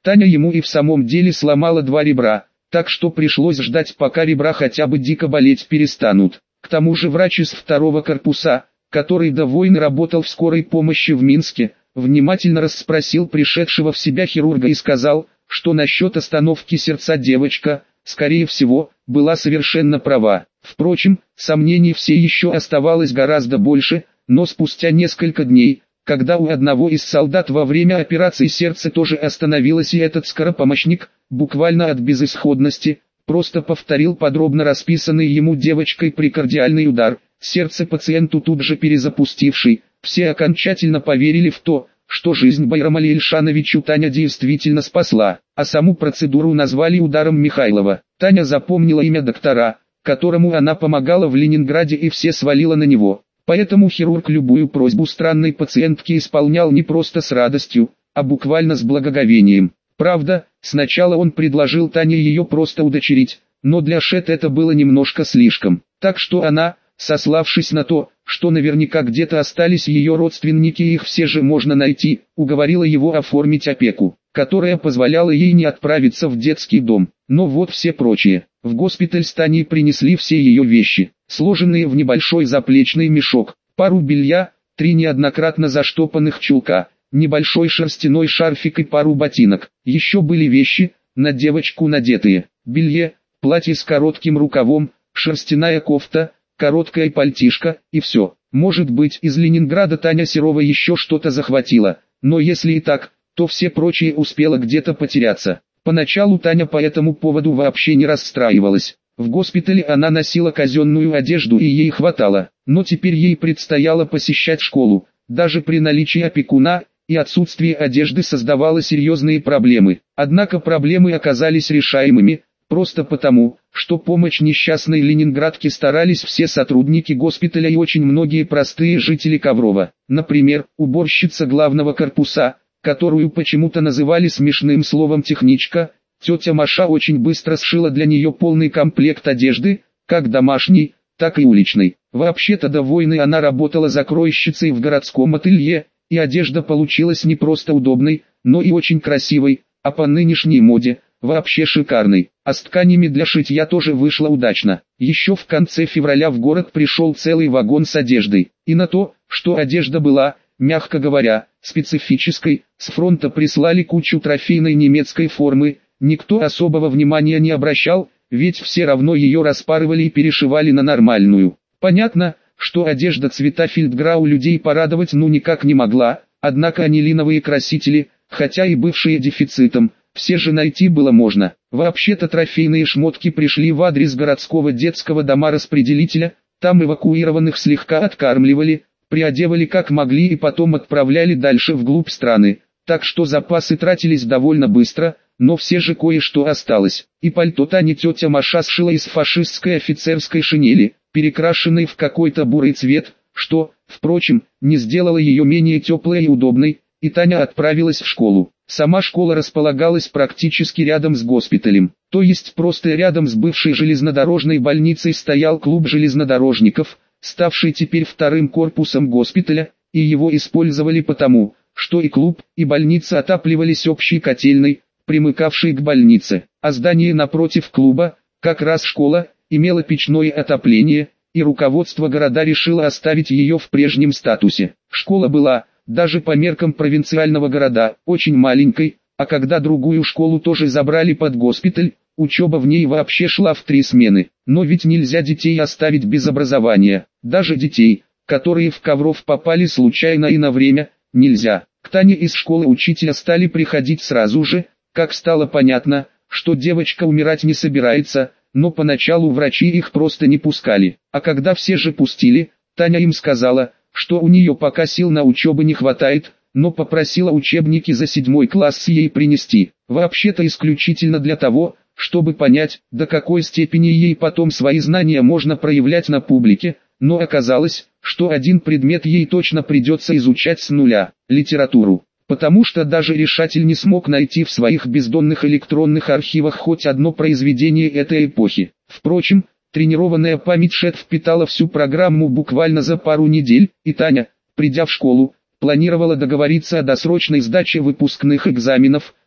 Таня ему и в самом деле сломала два ребра, так что пришлось ждать, пока ребра хотя бы дико болеть перестанут. К тому же врач из второго корпуса, который до войны работал в скорой помощи в Минске, внимательно расспросил пришедшего в себя хирурга и сказал, что насчет остановки сердца девочка, скорее всего, была совершенно права. Впрочем, сомнений все еще оставалось гораздо больше, но спустя несколько дней, когда у одного из солдат во время операции сердце тоже остановилось, и этот скоропомощник, буквально от безысходности, просто повторил подробно расписанный ему девочкой прикардиальный удар, сердце пациенту тут же перезапустивший, все окончательно поверили в то, что жизнь Байрамали Ильшановичу Таня действительно спасла, а саму процедуру назвали ударом Михайлова. Таня запомнила имя доктора, которому она помогала в Ленинграде, и все свалило на него. Поэтому хирург любую просьбу странной пациентки исполнял не просто с радостью, а буквально с благоговением. Правда, сначала он предложил Тане ее просто удочерить, но для Шет это было немножко слишком. Так что она, сославшись на то, что наверняка где-то остались ее родственники и их все же можно найти, уговорила его оформить опеку, которая позволяла ей не отправиться в детский дом. Но вот все прочие. В госпиталь с Таней принесли все ее вещи, сложенные в небольшой заплечный мешок, пару белья, три неоднократно заштопанных чулка, небольшой шерстяной шарфик и пару ботинок. Еще были вещи, на девочку надетые, белье, платье с коротким рукавом, шерстяная кофта, короткая пальтишко, и все. Может быть, из Ленинграда Таня Серова еще что-то захватила, но если и так, то все прочие успела где-то потеряться. Поначалу Таня по этому поводу вообще не расстраивалась. В госпитале она носила казенную одежду и ей хватало, но теперь ей предстояло посещать школу. Даже при наличии опекуна и отсутствии одежды создавало серьезные проблемы. Однако проблемы оказались решаемыми, просто потому, что помощь несчастной ленинградке старались все сотрудники госпиталя и очень многие простые жители Коврова. Например, уборщица главного корпуса, которую почему-то называли смешным словом «техничка», тетя Маша очень быстро сшила для нее полный комплект одежды, как домашней, так и уличной. Вообще-то до войны она работала закройщицей в городском ателье, и одежда получилась не просто удобной, но и очень красивой, а по нынешней моде, вообще шикарной. А с тканями для шитья тоже вышло удачно. Еще в конце февраля в город пришел целый вагон с одеждой. И на то, что одежда была, мягко говоря, специфической, с фронта прислали кучу трофейной немецкой формы, никто особого внимания не обращал, ведь все равно ее распарывали и перешивали на нормальную. Понятно, что одежда цвета фельдграу людей порадовать ну никак не могла, однако анилиновые красители, хотя и бывшие дефицитом, все же найти было можно. Вообще-то трофейные шмотки пришли в адрес городского детского дома-распределителя, там эвакуированных слегка откармливали, приодевали как могли и потом отправляли дальше вглубь страны, так что запасы тратились довольно быстро, но все же кое-что осталось. И пальто Тани тетя Маша сшила из фашистской офицерской шинели, перекрашенной в какой-то бурый цвет, что, впрочем, не сделало ее менее теплой и удобной, и Таня отправилась в школу. Сама школа располагалась практически рядом с госпиталем, то есть просто рядом с бывшей железнодорожной больницей стоял клуб железнодорожников, ставший теперь вторым корпусом госпиталя, и его использовали потому, что и клуб, и больница отапливались общей котельной, примыкавшей к больнице, а здание напротив клуба, как раз школа, имело печное отопление, и руководство города решило оставить ее в прежнем статусе. Школа была, даже по меркам провинциального города, очень маленькой, а когда другую школу тоже забрали под госпиталь, учеба в ней вообще шла в три смены. Но ведь нельзя детей оставить без образования, даже детей, которые в Ковров попали случайно и на время, нельзя. К Тане из школы учителя стали приходить сразу же, как стало понятно, что девочка умирать не собирается, но поначалу врачи их просто не пускали. А когда все же пустили, Таня им сказала, что у нее пока сил на учебу не хватает, но попросила учебники за седьмой класс ей принести. Вообще-то исключительно для того, чтобы понять, до какой степени ей потом свои знания можно проявлять на публике, но оказалось, что один предмет ей точно придется изучать с нуля – литературу. Потому что даже решатель не смог найти в своих бездонных электронных архивах хоть одно произведение этой эпохи. Впрочем, тренированная память Шет впитала всю программу буквально за пару недель, и Таня, придя в школу, планировала договориться о досрочной сдаче выпускных экзаменов,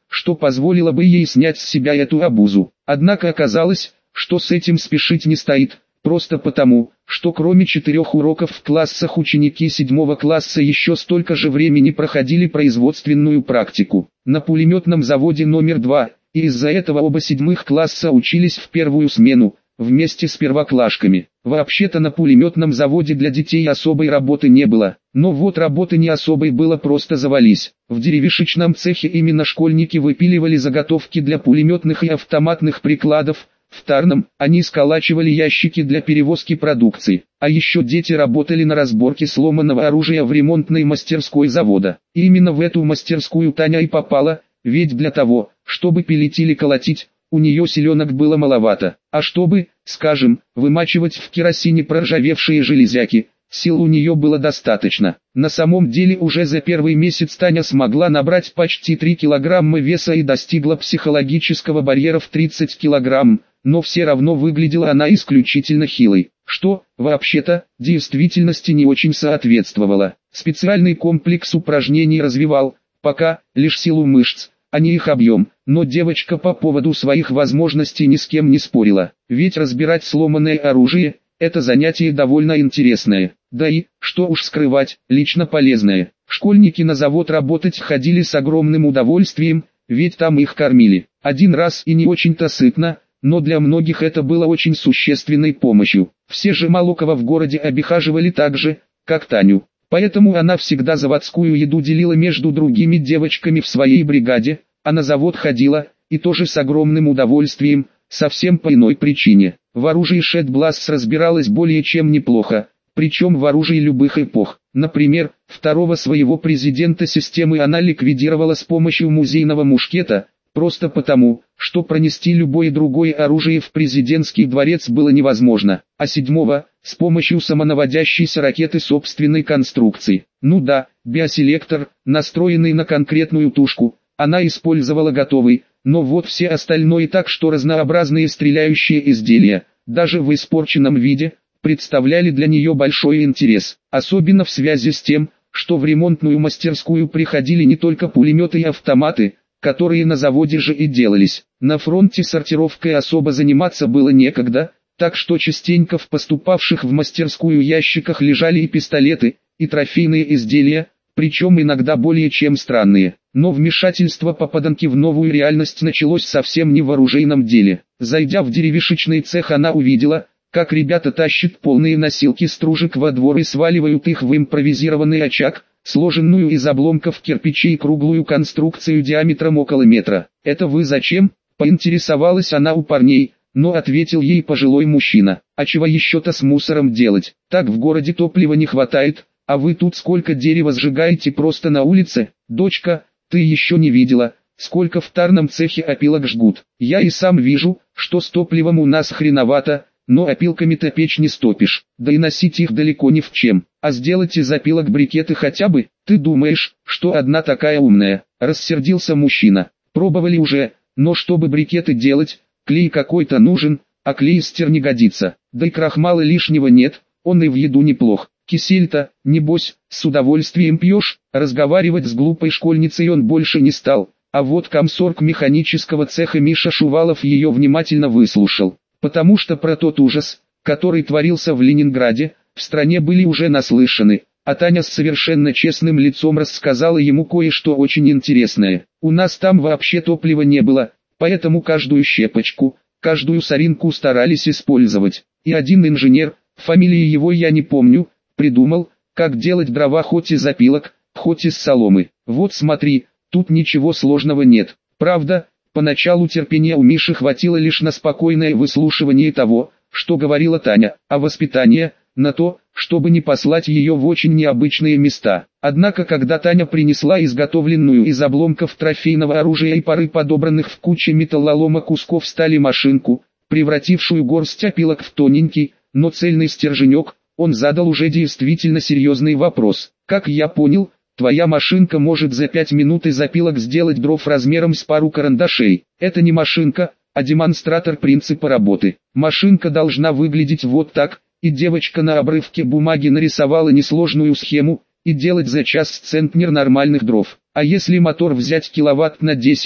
что позволило бы ей снять с себя эту обузу. Однако оказалось, что с этим спешить не стоит, просто потому, что кроме четырех уроков в классах ученики седьмого класса еще столько же времени проходили производственную практику на пулеметном заводе номер два, и из-за этого оба седьмых класса учились в первую смену, вместе с первоклашками. Вообще-то на пулеметном заводе для детей особой работы не было, но вот работы не особой было просто завались. В деревишечном цехе именно школьники выпиливали заготовки для пулеметных и автоматных прикладов, в Тарном они сколачивали ящики для перевозки продукции, а еще дети работали на разборке сломанного оружия в ремонтной мастерской завода. И именно в эту мастерскую Таня и попала, ведь для того, чтобы пилить или колотить, у нее селенок было маловато, а чтобы, скажем, вымачивать в керосине проржавевшие железяки, сил у нее было достаточно. На самом деле уже за первый месяц Таня смогла набрать почти три килограмма веса и достигла психологического барьера в тридцать килограмм, но все равно выглядела она исключительно хилой, что, вообще-то, действительности не очень соответствовало. Специальный комплекс упражнений развивал, пока, лишь силу мышц, а не их объем, но девочка по поводу своих возможностей ни с кем не спорила, ведь разбирать сломанное оружие – это занятие довольно интересное, да и, что уж скрывать, лично полезное. Школьники на завод работать ходили с огромным удовольствием, ведь там их кормили. Один раз и не очень-то сытно, но для многих это было очень существенной помощью. Все же Малокова в городе обихаживали так же, как Таню. Поэтому она всегда заводскую еду делила между другими девочками в своей бригаде, а на завод ходила, и тоже с огромным удовольствием, совсем по иной причине. В оружии Шет Бласс разбиралась более чем неплохо, причем в оружии любых эпох. Например, второго своего президента системы она ликвидировала с помощью музейного мушкета, просто потому, что пронести любое другое оружие в президентский дворец было невозможно, а седьмого – с помощью самонаводящейся ракеты собственной конструкции. Ну да, биоселектор, настроенный на конкретную тушку, она использовала готовый, но вот все остальное, так что разнообразные стреляющие изделия, даже в испорченном виде, представляли для нее большой интерес, особенно в связи с тем, что в ремонтную мастерскую приходили не только пулеметы и автоматы, которые на заводе же и делались. На фронте сортировкой особо заниматься было некогда, так что частенько в поступавших в мастерскую ящиках лежали и пистолеты, и трофейные изделия, причем иногда более чем странные. Но вмешательство попаданки в новую реальность началось совсем не в оружейном деле. Зайдя в деревишечный цех, она увидела, как ребята тащат полные носилки стружек во двор и сваливают их в импровизированный очаг, сложенную из обломков кирпичей круглую конструкцию диаметром около метра. «Это вы зачем?» – поинтересовалась она у парней, но ответил ей пожилой мужчина. «А чего еще-то с мусором делать? Так в городе топлива не хватает, а вы тут сколько дерева сжигаете просто на улице? Дочка, ты еще не видела, сколько в тарном цехе опилок жгут. Я и сам вижу, что с топливом у нас хреновато, но опилками-то печь не стопишь, да и носить их далеко ни в чем. А сделать из опилок брикеты хотя бы, ты думаешь, что одна такая умная?» – рассердился мужчина. «Пробовали уже, но чтобы брикеты делать, клей какой-то нужен, а клейстер не годится, да и крахмала лишнего нет, он и в еду неплох. Кисель-то, небось, с удовольствием пьешь?» Разговаривать с глупой школьницей он больше не стал, а вот комсорг механического цеха Миша Шувалов ее внимательно выслушал, потому что про тот ужас, который творился в Ленинграде, в стране были уже наслышаны, а Таня с совершенно честным лицом рассказала ему кое-что очень интересное. «У нас там вообще топлива не было, поэтому каждую щепочку, каждую соринку старались использовать. И один инженер, фамилии его я не помню, придумал, как делать дрова хоть из опилок, хоть из соломы. Вот смотри, тут ничего сложного нет. Правда, поначалу терпения у Миши хватило лишь на спокойное выслушивание того, что говорила Таня, а воспитание – на то, чтобы не послать ее в очень необычные места. Однако когда Таня принесла изготовленную из обломков трофейного оружия и пары подобранных в куче металлолома кусков стали машинку, превратившую горсть опилок в тоненький, но цельный стерженек, он задал уже действительно серьезный вопрос. «Как я понял, твоя машинка может за пять минут из опилок сделать дров размером с пару карандашей. Это не машинка, а демонстратор принципа работы. Машинка должна выглядеть вот так». И девочка на обрывке бумаги нарисовала несложную схему, и делать за час центнер нормальных дров. А если мотор взять киловатт на десять,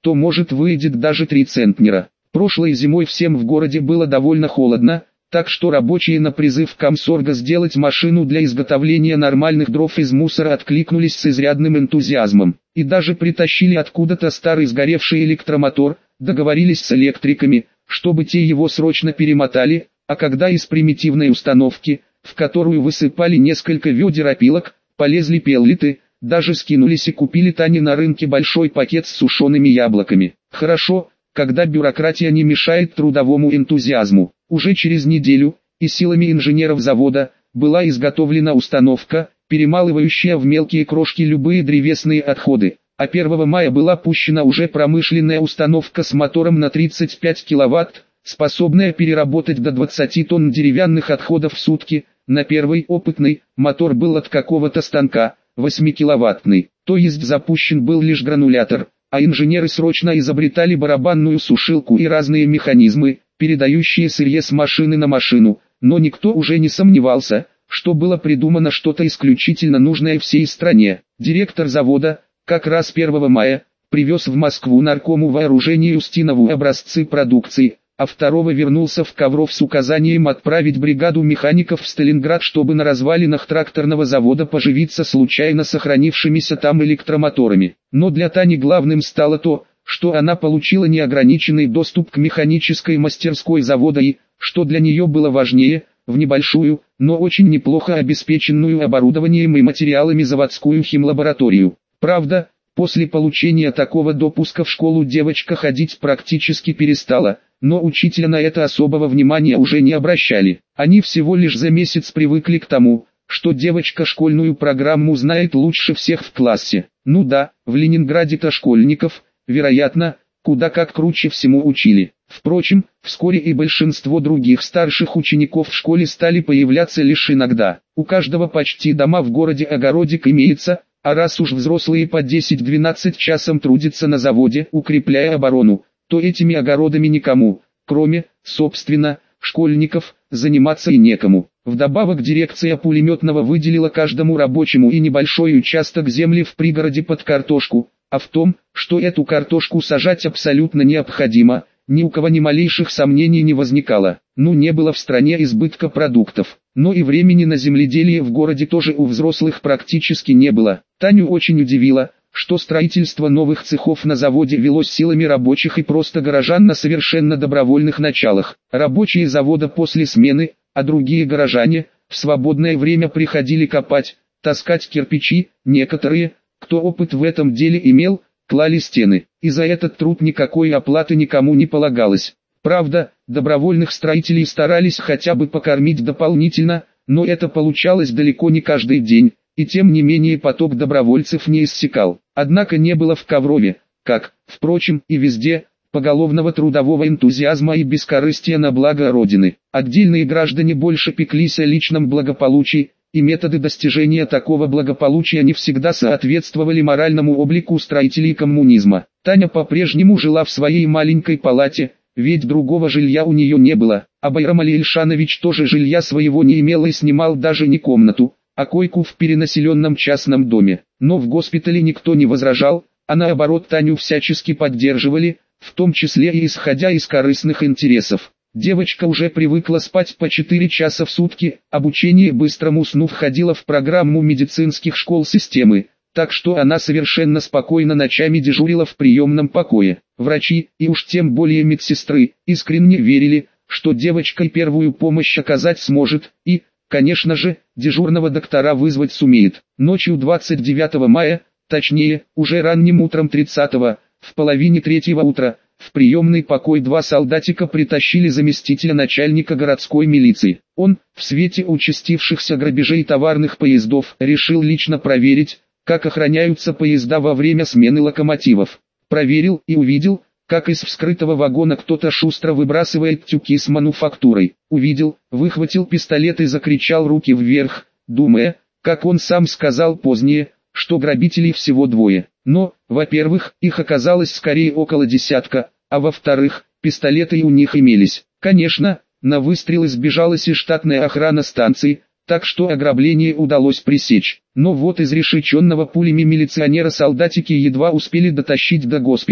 то может выйдет даже три центнера. Прошлой зимой всем в городе было довольно холодно, так что рабочие на призыв комсорга сделать машину для изготовления нормальных дров из мусора откликнулись с изрядным энтузиазмом. И даже притащили откуда-то старый сгоревший электромотор, договорились с электриками, чтобы те его срочно перемотали, а когда из примитивной установки, в которую высыпали несколько ведер опилок, полезли пеллеты, даже скинулись и купили Тане на рынке большой пакет с сушеными яблоками. Хорошо, когда бюрократия не мешает трудовому энтузиазму. Уже через неделю, и силами инженеров завода, была изготовлена установка, перемалывающая в мелкие крошки любые древесные отходы, а первого мая была пущена уже промышленная установка с мотором на тридцать пять киловатт, способная переработать до двадцати тонн деревянных отходов в сутки. На первый опытный мотор был от какого-то станка, восьмикиловаттный, то есть запущен был лишь гранулятор, а инженеры срочно изобретали барабанную сушилку и разные механизмы, передающие сырье с машины на машину, но никто уже не сомневался, что было придумано что-то исключительно нужное всей стране. Директор завода, как раз первого мая, привез в Москву наркому вооружения Устинову образцы продукции, а второго вернулся в Ковров с указанием отправить бригаду механиков в Сталинград, чтобы на развалинах тракторного завода поживиться случайно сохранившимися там электромоторами. Но для Тани главным стало то, что она получила неограниченный доступ к механической мастерской завода и, что для нее было важнее, в небольшую, но очень неплохо обеспеченную оборудованием и материалами заводскую химлабораторию. Правда, после получения такого допуска в школу девочка ходить практически перестала, но учителя на это особого внимания уже не обращали. Они всего лишь за месяц привыкли к тому, что девочка школьную программу знает лучше всех в классе. Ну да, в Ленинграде-то школьников, вероятно, куда как круче всему учили. Впрочем, вскоре и большинство других старших учеников в школе стали появляться лишь иногда. У каждого почти дома в городе огородик имеется, а раз уж взрослые по десять-двенадцать часом трудятся на заводе, укрепляя оборону, то этими огородами никому, кроме, собственно, школьников, заниматься и некому. Вдобавок дирекция пулеметного выделила каждому рабочему и небольшой участок земли в пригороде под картошку, а в том, что эту картошку сажать абсолютно необходимо, ни у кого ни малейших сомнений не возникало. Ну, не было в стране избытка продуктов, но и времени на земледелие в городе тоже у взрослых практически не было. Таню очень удивило, что строительство новых цехов на заводе велось силами рабочих и просто горожан на совершенно добровольных началах. Рабочие завода после смены, а другие горожане, в свободное время приходили копать, таскать кирпичи, некоторые, кто опыт в этом деле имел, клали стены, и за этот труд никакой оплаты никому не полагалось. Правда, добровольных строителей старались хотя бы покормить дополнительно, но это получалось далеко не каждый день, и тем не менее поток добровольцев не иссякал. Однако не было в Коврове, как, впрочем, и везде, поголовного трудового энтузиазма и бескорыстия на благо Родины. Отдельные граждане больше пеклись о личном благополучии, и методы достижения такого благополучия не всегда соответствовали моральному облику строителей коммунизма. Таня по-прежнему жила в своей маленькой палате, ведь другого жилья у нее не было, а Байрам Али Ильшанович тоже жилья своего не имел и снимал даже не комнату, а койку в перенаселенном частном доме. Но в госпитале никто не возражал, а наоборот Таню всячески поддерживали, в том числе и исходя из корыстных интересов. Девочка уже привыкла спать по четыре часа в сутки, обучение быстрому сну входило в программу медицинских школ системы, так что она совершенно спокойно ночами дежурила в приемном покое. Врачи, и уж тем более медсестры, искренне верили, что девочка и первую помощь оказать сможет, и, конечно же, дежурного доктора вызвать сумеет. Ночью двадцать девятого мая, точнее, уже ранним утром тридцатого, в половине третьего утра, в приемный покой два солдатика притащили заместителя начальника городской милиции. Он, в свете участившихся грабежей товарных поездов, решил лично проверить, как охраняются поезда во время смены локомотивов. Проверил и увидел, как из вскрытого вагона кто-то шустро выбрасывает тюки с мануфактурой. Увидел, выхватил пистолет и закричал руки вверх, думая, как он сам сказал позднее, что грабителей всего двое. Но, во-первых, их оказалось скорее около десятка, а во-вторых, пистолеты и у них имелись. Конечно, на выстрелы сбежалась и штатная охрана станции, так что ограбление удалось пресечь. Но вот изрешеченного пулями милиционера солдатики едва успели дотащить до госпиталя.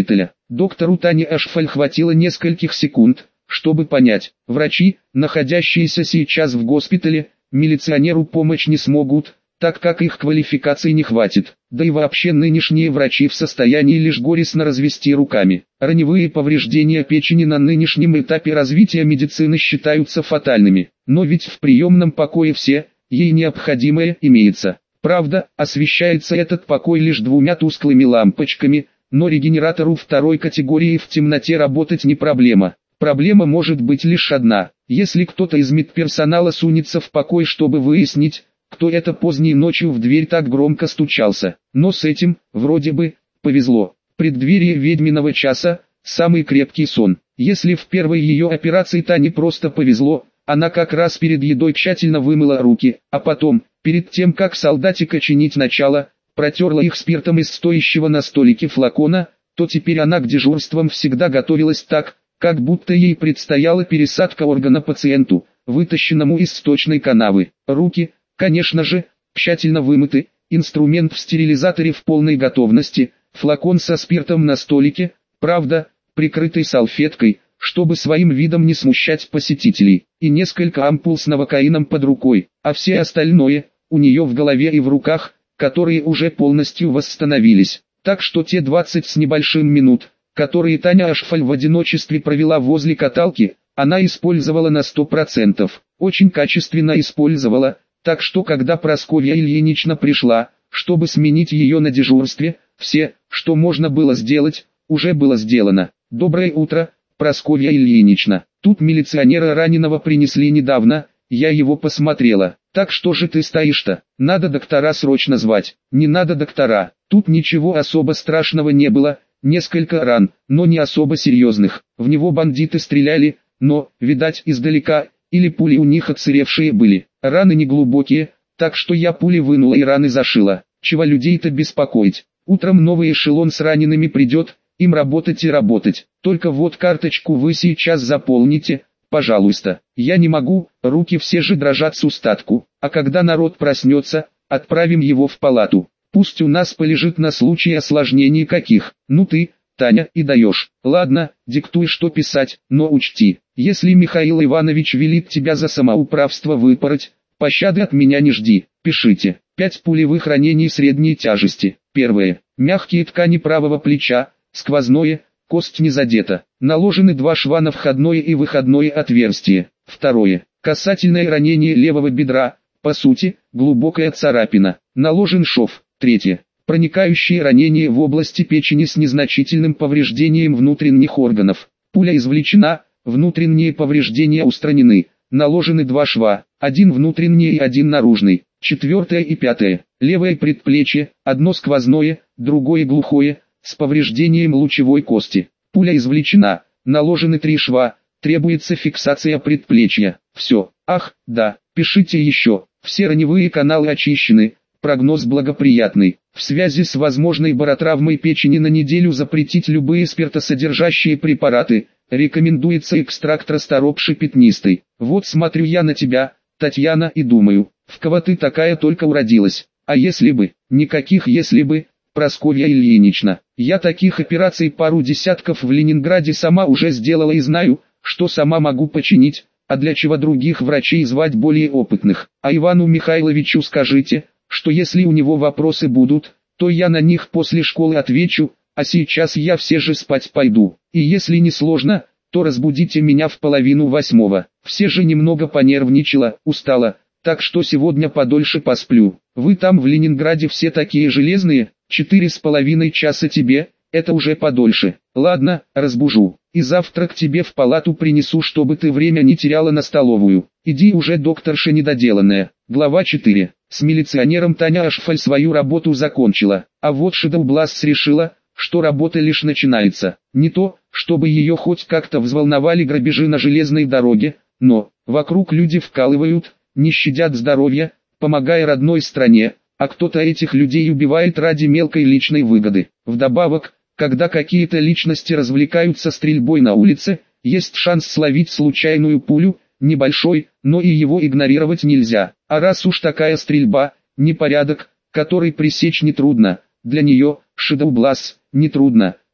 Доктору Тане Ашфаль хватило нескольких секунд, чтобы понять. Врачи, находящиеся сейчас в госпитале, милиционеру помочь не смогут, так как их квалификации не хватит. Да и вообще нынешние врачи в состоянии лишь горестно развести руками. Раневые повреждения печени на нынешнем этапе развития медицины считаются фатальными. Но ведь в приемном покое все, ей необходимое имеется. Правда, освещается этот покой лишь двумя тусклыми лампочками, но регенератору второй категории в темноте работать не проблема. Проблема может быть лишь одна. Если кто-то из медперсонала сунется в покой, чтобы выяснить, кто это поздней ночью в дверь так громко стучался. Но с этим, вроде бы, повезло. Преддверие ведьминого часа – самый крепкий сон. Если в первой ее операции Тане просто повезло, она как раз перед едой тщательно вымыла руки, а потом, перед тем как солдатика чинить начало, протерла их спиртом из стоящего на столике флакона, то теперь она к дежурствам всегда готовилась так, как будто ей предстояла пересадка органа пациенту, вытащенному из сточной канавы. Руки, конечно же, тщательно вымыты, инструмент в стерилизаторе в полной готовности, флакон со спиртом на столике, правда, прикрытый салфеткой, чтобы своим видом не смущать посетителей, и несколько ампул с новокаином под рукой, а все остальное, у нее в голове и в руках, которые уже полностью восстановились. Так что те двадцать с небольшим минут, которые Таня Ашфаль в одиночестве провела возле каталки, она использовала на сто процентов, очень качественно использовала, так что когда Прасковья Ильинична пришла, чтобы сменить ее на дежурстве, все, что можно было сделать, уже было сделано. «Доброе утро, Прасковья Ильинична. Тут милиционера раненого принесли недавно, я его посмотрела. Так что же ты стоишь-то? Надо доктора срочно звать». «Не надо доктора, тут ничего особо страшного не было, несколько ран, но не особо серьезных. В него бандиты стреляли, но, видать, издалека, или пули у них отсыревшие были. Раны неглубокие, так что я пули вынула и раны зашила. Чего людей-то беспокоить? Утром новый эшелон с ранеными придет, им работать и работать. Только вот карточку вы сейчас заполните, пожалуйста. Я не могу, руки все же дрожат с устатку. А когда народ проснется, отправим его в палату. Пусть у нас полежит на случай осложнений каких. Ну ты, Таня, и даешь. Ладно, диктуй, что писать, но учти, если Михаил Иванович велит тебя за самоуправство выпороть, пощады от меня не жди. Пишите. пять пулевых ранений средней тяжести. Первое. Мягкие ткани правого плеча, сквозное, кость не задета. Наложены два шва на входное и выходное отверстие. Второе. Касательное ранение левого бедра, по сути, глубокая царапина. Наложен шов. Третье. Проникающие ранения в области печени с незначительным повреждением внутренних органов. Пуля извлечена, внутренние повреждения устранены. Наложены два шва, один внутренний и один наружный. Четвертое и пятое. Левое предплечье, одно сквозное, другое глухое, с повреждением лучевой кости. Пуля извлечена, наложены три шва, требуется фиксация предплечья. Все. Ах, да, пишите еще. Все раневые каналы очищены, прогноз благоприятный. В связи с возможной баротравмой печени на неделю запретить любые спиртосодержащие препараты. Рекомендуется экстракт расторопши пятнистой. Вот смотрю я на тебя, Татьяна, и думаю, в кого ты такая только уродилась. А если бы, никаких если бы, Прасковья Ильинична. Я таких операций пару десятков в Ленинграде сама уже сделала и знаю, что сама могу починить, а для чего других врачей звать более опытных. А Ивану Михайловичу скажите, что если у него вопросы будут, то я на них после школы отвечу, а сейчас я все же спать пойду. И если не сложно, то разбудите меня в половину восьмого. Все же немного понервничала, устала, так что сегодня подольше посплю. Вы там в Ленинграде все такие железные, четыре с половиной часа тебе, это уже подольше. Ладно, разбужу. И завтра к тебе в палату принесу, чтобы ты время не теряла на столовую. Иди уже, докторша недоделанная. Глава четыре. С милиционером Таня Ашфаль свою работу закончила, а вот Шидоубласс решила, что работа лишь начинается. Не то, чтобы ее хоть как-то взволновали грабежи на железной дороге, но вокруг люди вкалывают, не щадят здоровья, помогая родной стране, а кто-то этих людей убивает ради мелкой личной выгоды. Вдобавок, когда какие-то личности развлекаются стрельбой на улице, есть шанс словить случайную пулю, небольшой, но и его игнорировать нельзя. А раз уж такая стрельба, непорядок, который пресечь нетрудно, для нее, Шидоубласс, нетрудно,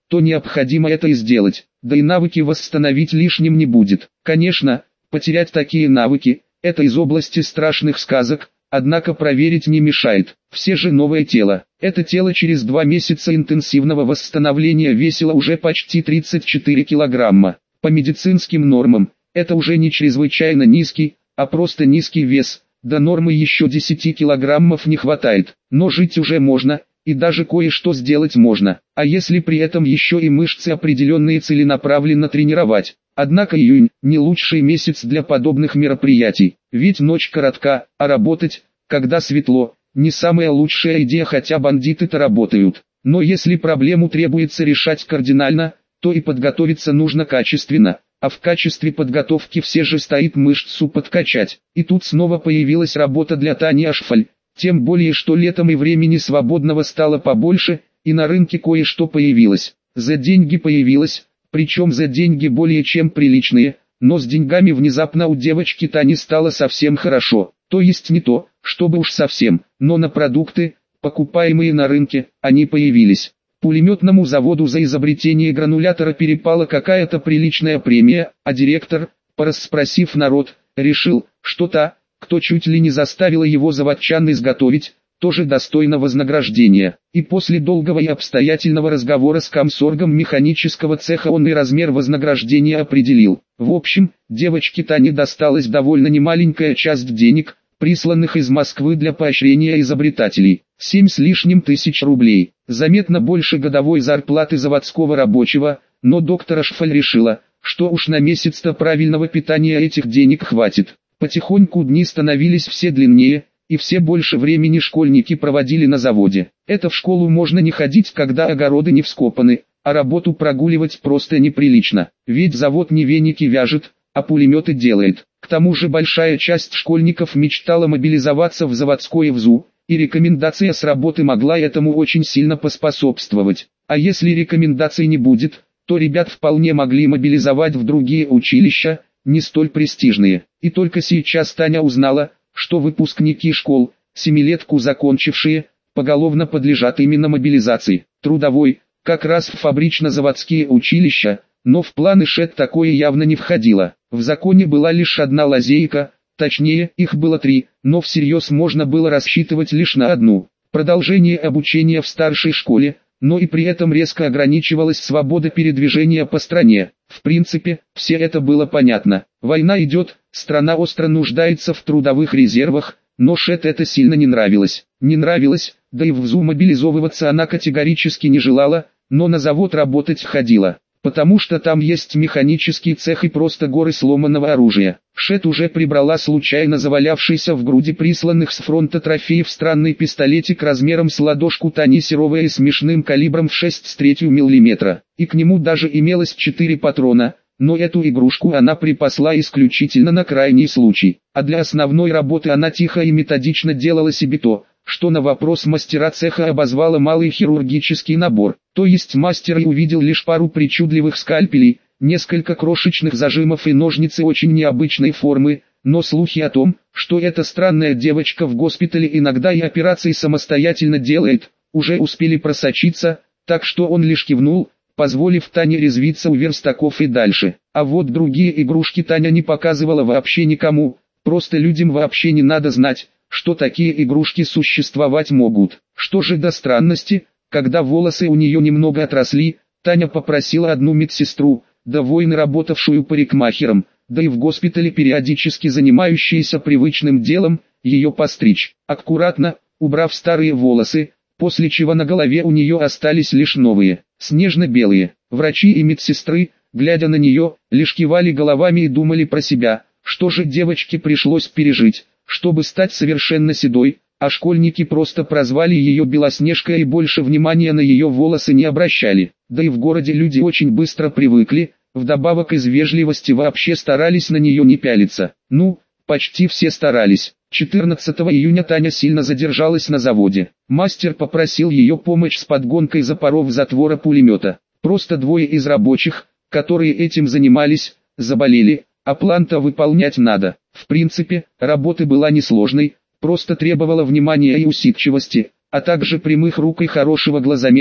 то необходимо это и сделать, да и навыки восстановить лишним не будет. Конечно, потерять такие навыки – это из области страшных сказок, однако проверить не мешает. Все же новое тело. Это тело через два месяца интенсивного восстановления весило уже почти тридцать четыре килограмма. По медицинским нормам, это уже не чрезвычайно низкий, а просто низкий вес. До нормы еще десяти килограммов не хватает, но жить уже можно, и даже кое-что сделать можно. А если при этом еще и мышцы определенные целенаправленно тренировать? Однако июнь – не лучший месяц для подобных мероприятий, ведь ночь коротка, а работать, когда светло, не самая лучшая идея, хотя бандиты-то работают. Но если проблему требуется решать кардинально, то и подготовиться нужно качественно, а в качестве подготовки все же стоит мышцу подкачать. И тут снова появилась работа для Тани Ашфаль, тем более что летом и времени свободного стало побольше, и на рынке кое-что появилось. За деньги появилось, причем за деньги более чем приличные, но с деньгами внезапно у девочки Тани стало совсем хорошо. То есть не то, чтобы уж совсем, но на продукты, покупаемые на рынке, они появились. Пулеметному заводу за изобретение гранулятора перепала какая-то приличная премия, а директор, порасспросив народ, решил, что та, кто чуть ли не заставила его заводчан изготовить, тоже достойна вознаграждения. И после долгого и обстоятельного разговора с комсоргом механического цеха он и размер вознаграждения определил. В общем, девочке Тане досталась довольно немаленькая часть денег, присланных из Москвы для поощрения изобретателей. Семь с лишним тысяч рублей. Заметно больше годовой зарплаты заводского рабочего, но доктор Ашфаль решила, что уж на месяц-то правильного питания этих денег хватит. Потихоньку дни становились все длиннее, и все больше времени школьники проводили на заводе. Это в школу можно не ходить, когда огороды не вскопаны, а работу прогуливать просто неприлично. Ведь завод не веники вяжет, а пулеметы делает. К тому же большая часть школьников мечтала мобилизоваться в заводское ВЗУ, и рекомендация с работы могла этому очень сильно поспособствовать. А если рекомендаций не будет, то ребят вполне могли мобилизовать в другие училища, не столь престижные. И только сейчас Таня узнала, что выпускники школ, семилетку закончившие, поголовно подлежат именно мобилизации. Трудовой, как раз в фабрично-заводские училища, но в планы ШЭТ такое явно не входило. В законе была лишь одна лазейка, точнее, их было три, но всерьез можно было рассчитывать лишь на одну. Продолжение обучения в старшей школе, но и при этом резко ограничивалась свобода передвижения по стране. В принципе, все это было понятно. Война идет, страна остро нуждается в трудовых резервах, но ШЭТ это сильно не нравилось. Не нравилось, да и в ВЗУ мобилизовываться она категорически не желала, но на завод работать ходила. Потому что там есть механический цех и просто горы сломанного оружия. ШЭТ уже прибрала случайно завалявшийся в груди присланных с фронта трофеев странный пистолетик размером с ладошку Тани Серовой и смешным калибром в шесть с третью миллиметра. И к нему даже имелось четыре патрона, но эту игрушку она припасла исключительно на крайний случай. А для основной работы она тихо и методично делала себе то, что на вопрос мастера цеха обозвала малый хирургический набор. То есть мастер и увидел лишь пару причудливых скальпелей, несколько крошечных зажимов и ножницы очень необычной формы, но слухи о том, что эта странная девочка в госпитале иногда и операции самостоятельно делает, уже успели просочиться, так что он лишь кивнул, позволив Тане резвиться у верстаков и дальше. А вот другие игрушки Таня не показывала вообще никому, просто людям вообще не надо знать, что такие игрушки существовать могут. Что же до странности, когда волосы у нее немного отросли, Таня попросила одну медсестру, довольно работавшую парикмахером, да и в госпитале периодически занимающейся привычным делом, ее постричь. Аккуратно, убрав старые волосы, после чего на голове у нее остались лишь новые, снежно-белые. Врачи и медсестры, глядя на нее, лишь кивали головами и думали про себя, что же девочке пришлось пережить, чтобы стать совершенно седой, а школьники просто прозвали ее Белоснежкой и больше внимания на ее волосы не обращали. Да и в городе люди очень быстро привыкли, вдобавок из вежливости вообще старались на нее не пялиться. Ну, почти все старались. четырнадцатого июня Таня сильно задержалась на заводе. Мастер попросил ее помочь с подгонкой запоров затвора пулемета. Просто двое из рабочих, которые этим занимались, заболели, а план-то выполнять надо. В принципе, работа была несложной, просто требовала внимания и усидчивости, а также прямых рук и хорошего глазомера,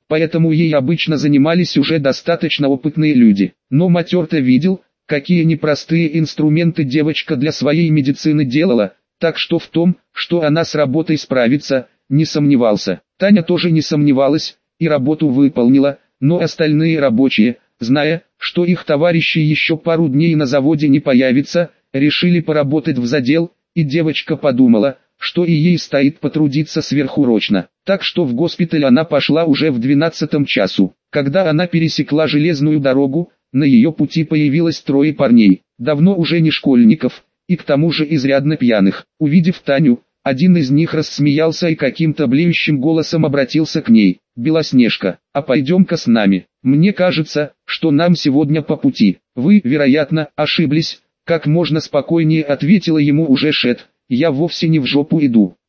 поэтому ей обычно занимались уже достаточно опытные люди. Но Матер-то видел, какие непростые инструменты девочка для своей медицины делала, так что в том, что она с работой справится, не сомневался. Таня тоже не сомневалась, и работу выполнила, но остальные рабочие, зная, что их товарищи еще пару дней на заводе не появятся, решили поработать в задел, и девочка подумала, что и ей стоит потрудиться сверхурочно. Так что в госпиталь она пошла уже в двенадцатом часу. Когда она пересекла железную дорогу, на ее пути появилось трое парней, давно уже не школьников, и к тому же изрядно пьяных. Увидев Таню, один из них рассмеялся и каким-то блеющим голосом обратился к ней. «Белоснежка, а пойдем-ка с нами. Мне кажется, что нам сегодня по пути». «Вы, вероятно, ошиблись», — как можно спокойнее ответила ему уже Шет. «Я вовсе не в жопу иду.